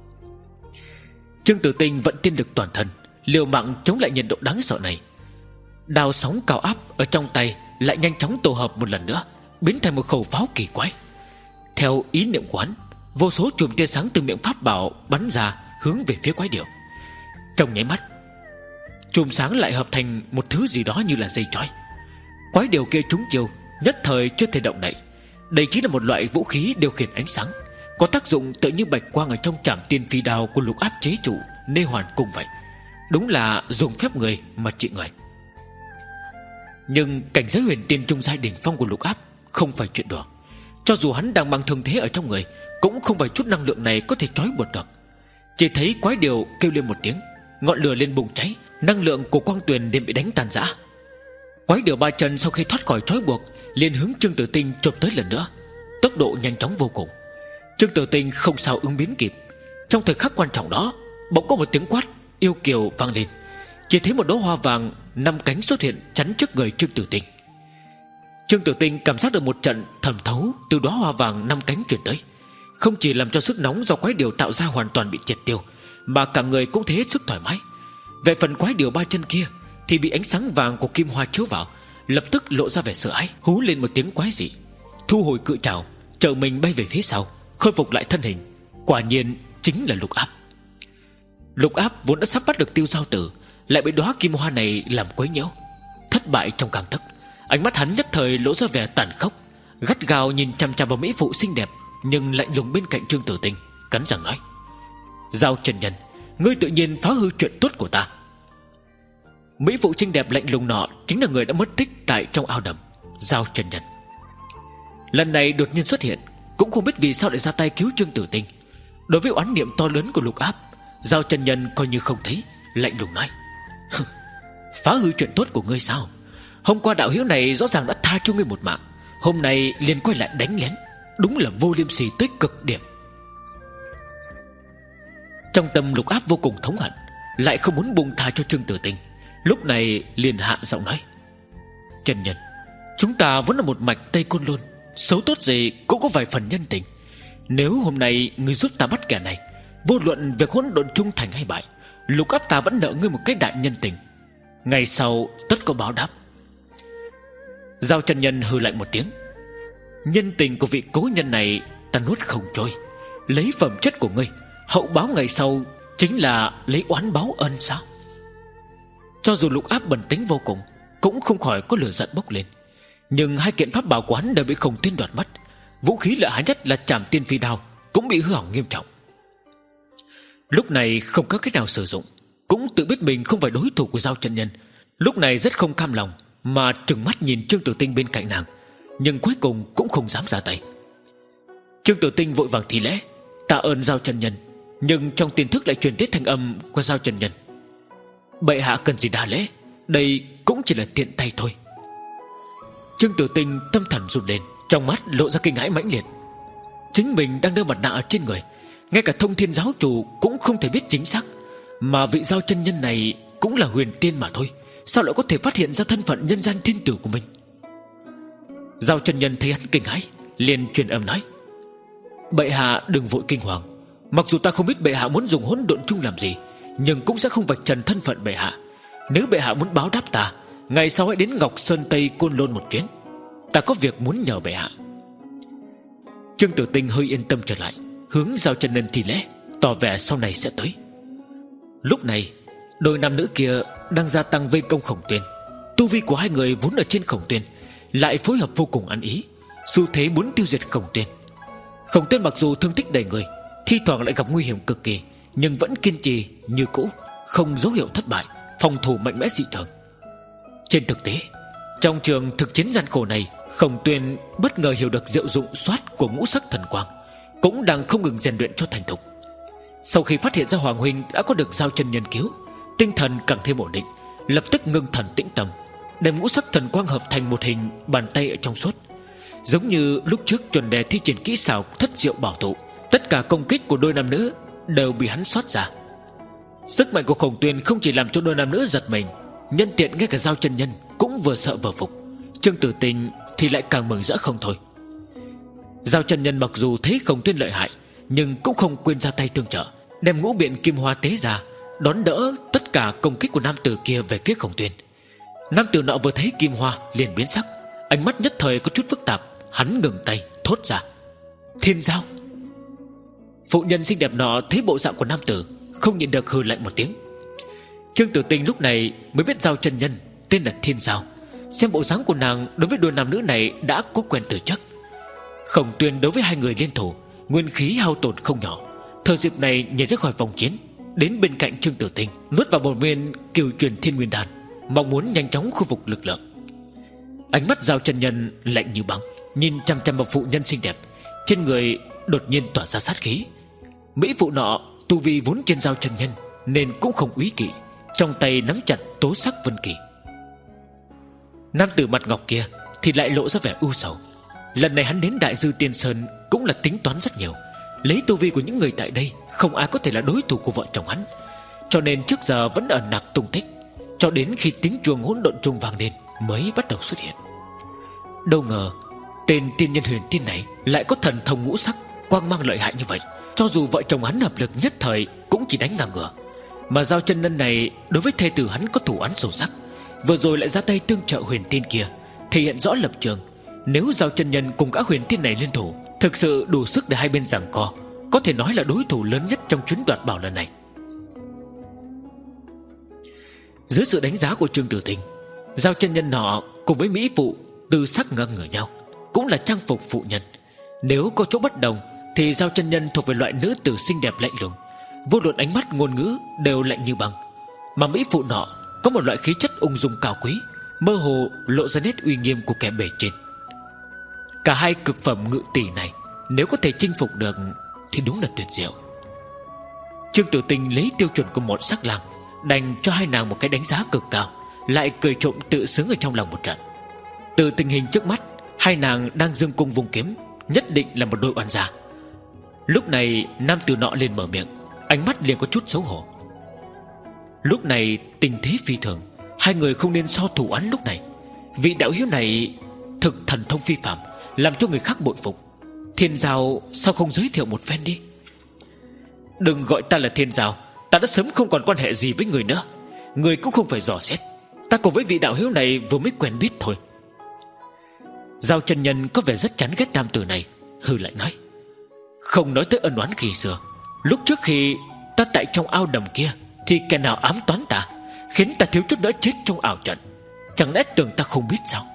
Trương Tử Tinh vận tiên lực toàn thân, liều mạng chống lại nhiệt độ đáng sợ này. Đao sóng cao áp ở trong tay lại nhanh chóng tổ hợp một lần nữa, biến thành một khẩu pháo kỳ quái. Theo ý niệm quán, vô số chùm tia sáng từ miệng pháp bảo bắn ra hướng về phía quái điểu. Trong nháy mắt, chùm sáng lại hợp thành một thứ gì đó như là dây chói. Quái điểu kia trúng chiêu, nhất thời chưa thể động đậy. Đây chính là một loại vũ khí điều khiển ánh sáng, có tác dụng tự như bạch quang ở trong trảm tiên phi đao của Lục Áp chế trụ Nê Hoàn Cung vậy. Đúng là dùng phép người mà trị người. Nhưng cảnh giới huyền tiên trung giai đỉnh phong của Lục Áp không phải chuyện đùa. Cho dù hắn đang mang thương thế ở trong người, cũng không phải chút năng lượng này có thể trói buộc được. Chỉ thấy quái điều kêu lên một tiếng, ngọn lửa lên bùng cháy, năng lượng của quang tuyền liền bị đánh tàn rã. Quái điều ba chân sau khi thoát khỏi trói buộc liền hướng Trương Tử Tinh chộp tới lần nữa, tốc độ nhanh chóng vô cùng. Trương Tử Tinh không sao ứng biến kịp. Trong thời khắc quan trọng đó, bỗng có một tiếng quát yêu kiều vang lên. Chỉ thấy một đóa hoa vàng năm cánh xuất hiện chắn trước người Trương Tử Tinh. Trương Tử Tinh cảm giác được một trận thẩm thấu từ đóa hoa vàng năm cánh truyền tới, không chỉ làm cho sức nóng do quái điều tạo ra hoàn toàn bị triệt tiêu, mà cả người cũng thấy hết sức thoải mái. Về phần quái điều ba chân kia thì bị ánh sáng vàng của kim hoa chiếu vào, lập tức lộ ra vẻ sợ hãi, hú lên một tiếng quái dị, thu hồi cự trảo, trợ mình bay về phía sau, khôi phục lại thân hình. Quả nhiên chính là Lục Áp. Lục Áp vốn đã sắp bắt được Tiêu Giao Tử, lại bị đóa kim hoa này làm quấy nhiễu, thất bại trong gang tấc. Ánh mắt hắn nhất thời lộ ra vẻ tàn khốc, gắt gao nhìn chằm chằm vào mỹ phụ xinh đẹp nhưng lạnh lùng bên cạnh Trương Tử Tinh, cắn răng nói: Giao Chân Nhân, ngươi tự nhiên phá hư chuyện tốt của ta. Mỹ phụ xinh đẹp lạnh lùng nọ chính là người đã mất tích tại trong ao đầm, Giao Chân Nhân. Lần này đột nhiên xuất hiện, cũng không biết vì sao lại ra tay cứu Trương Tử Tinh. Đối với oán niệm to lớn của Lục Áp, Giao Chân Nhân coi như không thấy, lạnh lùng nói: Phá hư chuyện tốt của ngươi sao? Hôm qua đạo hữu này rõ ràng đã tha cho ngươi một mạng, hôm nay liền quay lại đánh lén, đúng là vô liêm sỉ tới cực điểm. Trong tâm Lục Áp vô cùng thống hận, lại không muốn buông tha cho Trương Tử Tinh. Lúc này liền hạ giọng nói: Chân nhân, chúng ta vẫn là một mạch Tây Côn Lôn, xấu tốt gì cũng có vài phần nhân tình. Nếu hôm nay ngươi giúp ta bắt kẻ này, vô luận việc hỗn độn trung thành hay bại, Lục Áp ta vẫn nợ ngươi một cái đại nhân tình, ngày sau tất có báo đáp. Giao chân nhân hừ lạnh một tiếng: Nhân tình của vị cố nhân này ta nuốt không trôi. Lấy phẩm chất của ngươi, hậu báo ngày sau chính là lấy oán báo ân sao? Cho dù Lục Áp bần tính vô cùng, cũng không khỏi có lửa giận bốc lên. Nhưng hai kiện pháp bảo của hắn đều bị Khổng Tuyên đoạt mất. Vũ khí lợi hại nhất là Trảm Tiên Phi Đao cũng bị hư hỏng nghiêm trọng. Lúc này không có cách nào sử dụng, cũng tự biết mình không phải đối thủ của Giao chân nhân. Lúc này rất không cam lòng, mà trừng mắt nhìn Trương Tử Tinh bên cạnh nàng, nhưng cuối cùng cũng không dám ra tay. Trương Tử Tinh vội vàng thi lễ tạ ơn Giao chân nhân, nhưng trong tiềm thức lại truyền tới thanh âm của Giao chân nhân: Bệ hạ cần gì đa lễ, đây cũng chỉ là tiện tay thôi. Trương Tử Tinh tâm thần run lên, trong mắt lộ ra kinh hãi mãnh liệt. Chính mình đang đeo mặt nạ ở trên người, ngay cả Thông Thiên giáo chủ cũng không thể biết chính xác, mà vị Giao chân nhân này cũng là huyền tiên mà thôi, sao lại có thể phát hiện ra thân phận nhân gian thiên tử của mình? Giao chân nhân thấy hắn kinh hãi, liền truyền âm nói: Bệ hạ đừng vội kinh hoàng, mặc dù ta không biết bệ hạ muốn dùng hỗn độn chung làm gì, nhưng cũng sẽ không vạch trần thân phận bệ hạ. Nếu bệ hạ muốn báo đáp ta, ngày sau hãy đến Ngọc Sơn Tây Côn Lôn một chuyến, ta có việc muốn nhờ bệ hạ. Trương Tử Tinh hơi yên tâm trở lại, hướng Giao chân nhân thi lễ, tỏ vẻ sau này sẽ tới. Lúc này đôi nam nữ kia đang gia tăng vây công Khổng Tuyên. Tu vi của hai người vốn ở trên Khổng Tuyên, lại phối hợp vô cùng ăn ý, xu thế muốn tiêu diệt Khổng Tuyên. Khổng Tuyên mặc dù thương tích đầy người, thi thoảng lại gặp nguy hiểm cực kỳ, nhưng vẫn kiên trì như cũ, không dấu hiệu thất bại, phòng thủ mạnh mẽ dị thường. Trên thực tế, trong trường thực chiến gian khổ này, Khổng Tuyên bất ngờ hiểu được diệu dụng xoát của ngũ sắc thần quang, cũng đang không ngừng rèn luyện cho thành thục. Sau khi phát hiện ra Hoàng huynh đã có được Giao chân nhân cứu, tinh thần càng thêm ổn định, lập tức ngưng thần tĩnh tâm, đem ngũ sắc thần quang hợp thành một hình bàn tay ở trong suốt. Giống như lúc trước chuẩn đề thi triển kỹ xảo thất diệu bảo tụ, tất cả công kích của đôi nam nữ đều bị hắn xoát ra. Sức mạnh của Khổng Tuyên không chỉ làm cho đôi nam nữ giật mình, nhân tiện ngay cả Giao chân nhân cũng vừa sợ vừa phục. Trương Tử Tinh thì lại càng mừng rỡ không thôi. Giao chân nhân mặc dù thấy Khổng Tuyên lợi hại, nhưng cũng không quên ra tay tương trợ, đem ngũ biện kim hoa tế ra, đón đỡ tất cả công kích của nam tử kia về phía Khổng Tuyên. Nam tử nọ vừa thấy kim hoa liền biến sắc, ánh mắt nhất thời có chút phức tạp. Hắn ngừng tay thốt ra: Thiên Giao. Phụ nhân xinh đẹp nọ thấy bộ dạng của nam tử, không nhịn được hừ lạnh một tiếng. Trương Tử Tinh lúc này mới biết Giao chân nhân tên là Thiên Giao. Xem bộ dáng của nàng đối với đôi nam nữ này đã có quen từ trước. Khổng Tuyên đối với hai người liên thủ, nguyên khí hao tổn không nhỏ. Thời dịp này nhảy ra khỏi vòng chiến, đến bên cạnh Trương Tử Tinh, nuốt vào một viên Cửu Truyền Thiên Nguyên Đan, mong muốn nhanh chóng khôi phục lực lượng. Ánh mắt Giao chân nhân lạnh như băng, nhìn chăm chăm vào phụ nhân xinh đẹp, trên người đột nhiên tỏa ra sát khí. Mỹ phụ nọ tu vi vốn trên Giao chân nhân nên cũng không úy kỵ, trong tay nắm chặt tố sắc vân kỳ. Nam tử mặt ngọc kia thì lại lộ ra vẻ u sầu. Lần này hắn đến Đại Dư Tiên Sơn cũng là tính toán rất nhiều. Lấy tu vi của những người tại đây, không ai có thể là đối thủ của vợ chồng hắn, cho nên trước giờ vẫn ẩn nặc tung tích, cho đến khi tiếng chuông hỗn độn trung vang lên mới bắt đầu xuất hiện. Đâu ngờ tên tiên nhân huyền tiên này lại có thần thông ngũ sắc, quang mang lợi hại như vậy. Cho dù vợ chồng hắn hợp lực nhất thời cũng chỉ đánh ngang ngửa. Mà Giao chân nhân này đối với thê tử hắn có thủ án sâu sắc, vừa rồi lại ra tay tương trợ huyền tiên kia, thể hiện rõ lập trường. Nếu Giao chân nhân cùng cả huyền tiên này liên thủ, thực sự đủ sức để hai bên giằng co, có thể nói là đối thủ lớn nhất trong chuyến đoạt bảo lần này. Dưới sự đánh giá của Trương Tử Tinh, Giao chân nhân nọ cùng với mỹ phụ tư sắc ngang ngửa nhau, cũng là trang phục phụ nhân. Nếu có chỗ bất đồng thì Giao chân nhân thuộc về loại nữ tử xinh đẹp lạnh lùng, vô luận ánh mắt ngôn ngữ đều lạnh như băng. Mà mỹ phụ nọ có một loại khí chất ung dung cao quý, mơ hồ lộ ra nét uy nghiêm của kẻ bề trên. Cả hai cực phẩm ngự tỷ này nếu có thể chinh phục được thì đúng là tuyệt diệu. Trương Tử Tinh lấy tiêu chuẩn của một sắc lang, đành cho hai nàng một cái đánh giá cực cao, lại cười trộm tự sướng ở trong lòng một trận. Từ tình hình trước mắt, hai nàng đang dương cung vung kiếm, nhất định là một đôi oan gia. Lúc này nam tử nọ lên mở miệng, ánh mắt liền có chút xấu hổ. Lúc này tình thế phi thường, hai người không nên so thủ án lúc này. Vị đạo hiếu này thực thần thông phi phàm, làm cho người khác bội phục. Thiên Giao sao không giới thiệu một phen đi? Đừng gọi ta là Thiên Giao, ta đã sớm không còn quan hệ gì với người nữa. Người cũng không phải dò xét, ta cùng với vị đạo hiếu này vừa mới quen biết thôi. Giao chân nhân có vẻ rất chán ghét nam tử này, hừ lại nói: Không nói tới ân oán khi xưa, lúc trước khi ta tại trong ao đầm kia thì kẻ nào ám toán ta, khiến ta thiếu chút nữa chết trong ảo trận. Chẳng lẽ tưởng ta không biết sao?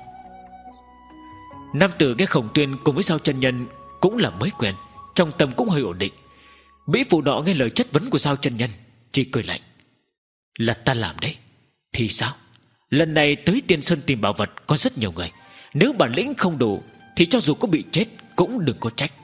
Nam tử nghe Khổng Tuyên cùng với Giao chân nhân cũng là mới quen, trong tâm cũng hơi ổn định. Mỹ phụ nọ nghe lời chất vấn của Giao chân nhân chỉ cười lạnh: Là ta làm đấy. Thì sao? Lần này tới Tiên Sơn tìm bảo vật có rất nhiều người, nếu bản lĩnh không đủ thì cho dù có bị chết cũng đừng có trách.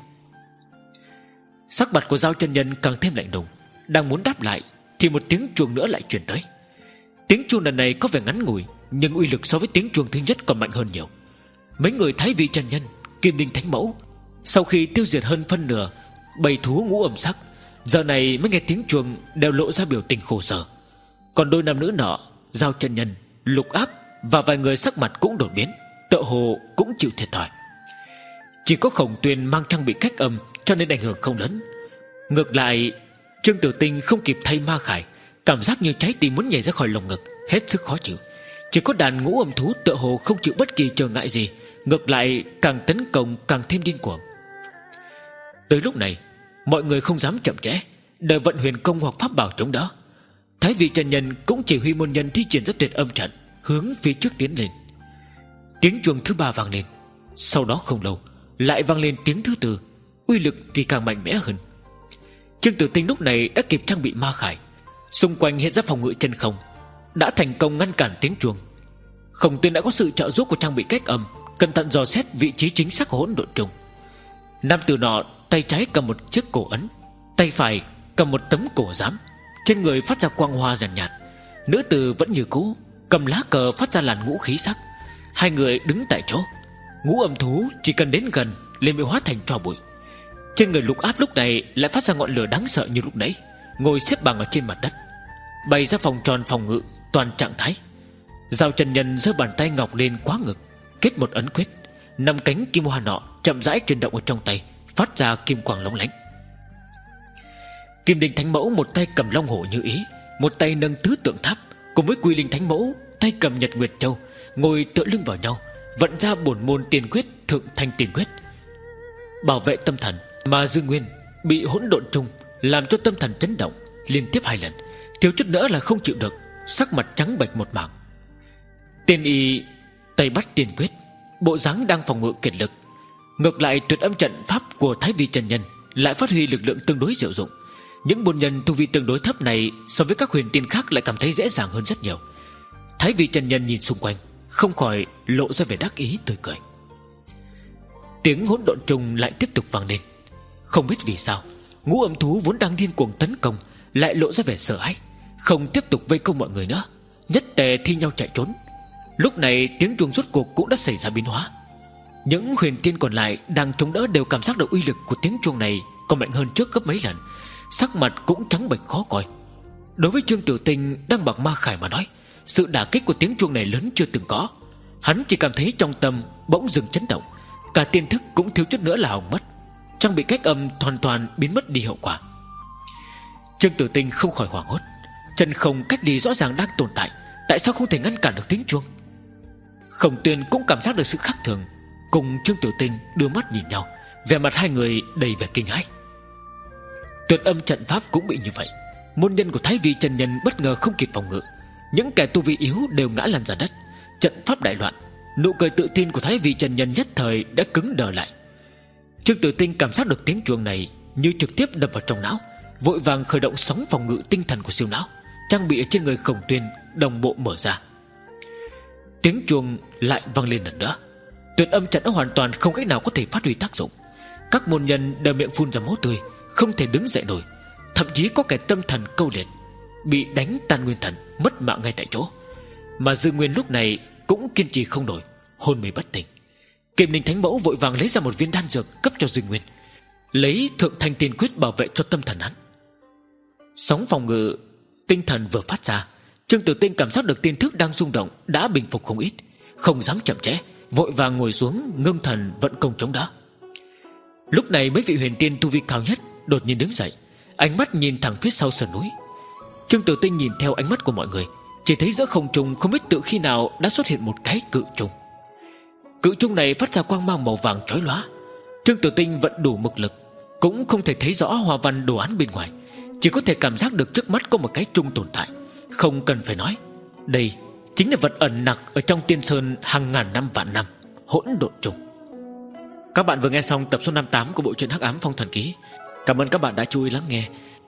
Sắc mặt của Giao chân nhân càng thêm lạnh lùng, đang muốn đáp lại thì một tiếng chuông nữa lại truyền tới. Tiếng chuông lần này có vẻ ngắn ngủi, nhưng uy lực so với tiếng chuông thứ nhất còn mạnh hơn nhiều. Mấy người Thái Vi chân nhân, Kim Linh Thánh Mẫu sau khi tiêu diệt hơn phân nửa bầy thú ngũ âm sắc, giờ này mới nghe tiếng chuông đều lộ ra biểu tình khổ sở. Còn đôi nam nữ nọ, Giao chân nhân, Lục Áp và vài người sắc mặt cũng đột biến, tựa hồ cũng chịu thiệt thòi. Chỉ có Khổng Tuyên mang trang bị cách âm cho nên ảnh hưởng không lớn. Ngược lại Trương Tử Tinh không kịp thay ma khải, cảm giác như trái tim muốn nhảy ra khỏi lồng ngực, hết sức khó chịu. Chỉ có đàn ngũ âm thú tựa hồ không chịu bất kỳ trở ngại gì, ngược lại càng tấn công càng thêm điên cuồng. Tới lúc này mọi người không dám chậm trễ, đợi vận huyền công hoặc pháp bảo chống đỡ. Thái vị chân nhân cũng chỉ huy môn nhân thi triển rất tuyệt âm trận, hướng phía trước tiến lên. Tiếng chuông thứ ba vang lên, sau đó không lâu lại vang lên tiếng thứ tư, uy lực thì càng mạnh mẽ hơn. Trương Tử Tinh lúc này đã kịp trang bị ma khải, xung quanh hiện ra phòng ngự chân không, đã thành công ngăn cản tiếng chuông. Khổng Tuyên đã có sự trợ giúp của trang bị cách âm, cẩn thận dò xét vị trí chính xác của hỗn độn trùng. Nam tử nọ tay trái cầm một chiếc cổ ấn, tay phải cầm một tấm cổ giám, trên người phát ra quang hoa nhàn nhạt, nhạt. Nữ tử vẫn như cũ, cầm lá cờ phát ra làn ngũ khí sắc. Hai người đứng tại chỗ, ngũ âm thú chỉ cần đến gần liền bị hóa thành tro bụi. Trên người Lục Áp lúc này lại phát ra ngọn lửa đáng sợ như lúc nãy, ngồi xếp bằng ở trên mặt đất, bày ra vòng tròn phòng ngự toàn trạng thái. Giao chân nhân giơ bàn tay ngọc lên quá ngực, kết một ấn quyết, năm cánh kim hoa nọ chậm rãi chuyển động ở trong tay, phát ra kim quang lóng lánh. Kim Linh Thánh Mẫu một tay cầm long hổ như ý, một tay nâng tứ tượng tháp, cùng với Quy Linh Thánh Mẫu tay cầm Nhật Nguyệt Châu, ngồi tựa lưng vào nhau, vận ra bổn môn tiên quyết Thượng Thanh Tiên Quyết, bảo vệ tâm thần. Mà Dương Nguyên bị hỗn độn trùng làm cho tâm thần chấn động liên tiếp hai lần, thiếu chút nữa là không chịu được, sắc mặt trắng bệch một mảng. Tiên y tay bắt tiên quyết, bộ dáng đang phòng ngự kiệt lực. Ngược lại tuyệt âm trận pháp của Thái Vi chân nhân lại phát huy lực lượng tương đối diệu dụng. Những môn nhân tu vi tương đối thấp này so với các huyền tiên khác lại cảm thấy dễ dàng hơn rất nhiều. Thái Vi chân nhân nhìn xung quanh, không khỏi lộ ra vẻ đắc ý tươi cười. Tiếng hỗn độn trùng lại tiếp tục vang lên. Không biết vì sao, ngũ âm thú vốn đang điên cuồng tấn công lại lộ ra vẻ sợ hãi, không tiếp tục vây công mọi người nữa, nhất tề thi nhau chạy trốn. Lúc này tiếng chuông rốt cuộc cũng đã xảy ra biến hóa. Những huyền tiên còn lại đang chống đỡ đều cảm giác được uy lực của tiếng chuông này còn mạnh hơn trước gấp mấy lần, sắc mặt cũng trắng bệch khó coi. Đối với Trương Tử Tinh đang bạc ma khải mà nói, sự đả kích của tiếng chuông này lớn chưa từng có. Hắn chỉ cảm thấy trong tâm bỗng dừng chấn động, cả tiên thức cũng thiếu chút nữa là hỏng mất, trang bị cách âm hoàn toàn biến mất đi hậu quả. Trương Tử Tinh không khỏi hoảng hốt, chân không cách đi rõ ràng đang tồn tại, tại sao không thể ngăn cản được tiếng chuông? Khổng Tuyên cũng cảm giác được sự khác thường, cùng Trương Tử Tinh đưa mắt nhìn nhau, vẻ mặt hai người đầy vẻ kinh hãi. Tuyệt âm trận pháp cũng bị như vậy. Môn nhân của Thái Vi chân nhân bất ngờ không kịp phòng ngự, những kẻ tu vi yếu đều ngã lăn ra đất, trận pháp đại loạn. Nụ cười tự tin của Thái Vi chân nhân nhất thời đã cứng đờ lại. Trương Tử Tinh cảm giác được tiếng chuông này như trực tiếp đập vào trong não, vội vàng khởi động sóng phòng ngự tinh thần của siêu não, trang bị ở trên người Khổng Tuyên đồng bộ mở ra. Tiếng chuông lại vang lên lần nữa. Tuyệt âm trận đã hoàn toàn không cách nào có thể phát huy tác dụng. Các môn nhân đều miệng phun ra máu tươi, không thể đứng dậy nổi, thậm chí có kẻ tâm thần câu liệt, bị đánh tan nguyên thần, mất mạng ngay tại chỗ. Mà Dư Nguyên lúc này cũng kiên trì không nổi, hôn mê bất tỉnh. Kiềm Ninh Thánh Mẫu vội vàng lấy ra một viên đan dược cấp cho Dư Nguyên, lấy Thượng Thanh Tiên Quyết bảo vệ cho tâm thần hắn. Sóng phòng ngự tinh thần vừa phát ra, Trương Tử Tinh cảm giác được tiên thức đang rung động đã bình phục không ít, không dám chậm trễ, vội vàng ngồi xuống ngưng thần vận công chống đỡ. Lúc này mấy vị huyền tiên tu vi cao nhất đột nhiên đứng dậy, ánh mắt nhìn thẳng phía sau sườn núi. Trương Tử Tinh nhìn theo ánh mắt của mọi người, chỉ thấy giữa không trung không biết tự khi nào đã xuất hiện một cái cự trùng. Cự trùng này phát ra quang mang màu vàng chói lóa. Trương Tử Tinh vận đủ mực lực cũng không thể thấy rõ hoa văn đồ án bên ngoài, chỉ có thể cảm giác được trước mắt có một cái trùng tồn tại. Không cần phải nói, đây chính là vật ẩn nặc ở trong Tiên Sơn hàng ngàn năm vạn năm, hỗn độn trùng. Các bạn vừa nghe xong tập số năm mươi tám của bộ truyện Hắc Ám Phong Thần Ký. Cảm ơn các bạn đã chú ý lắng nghe.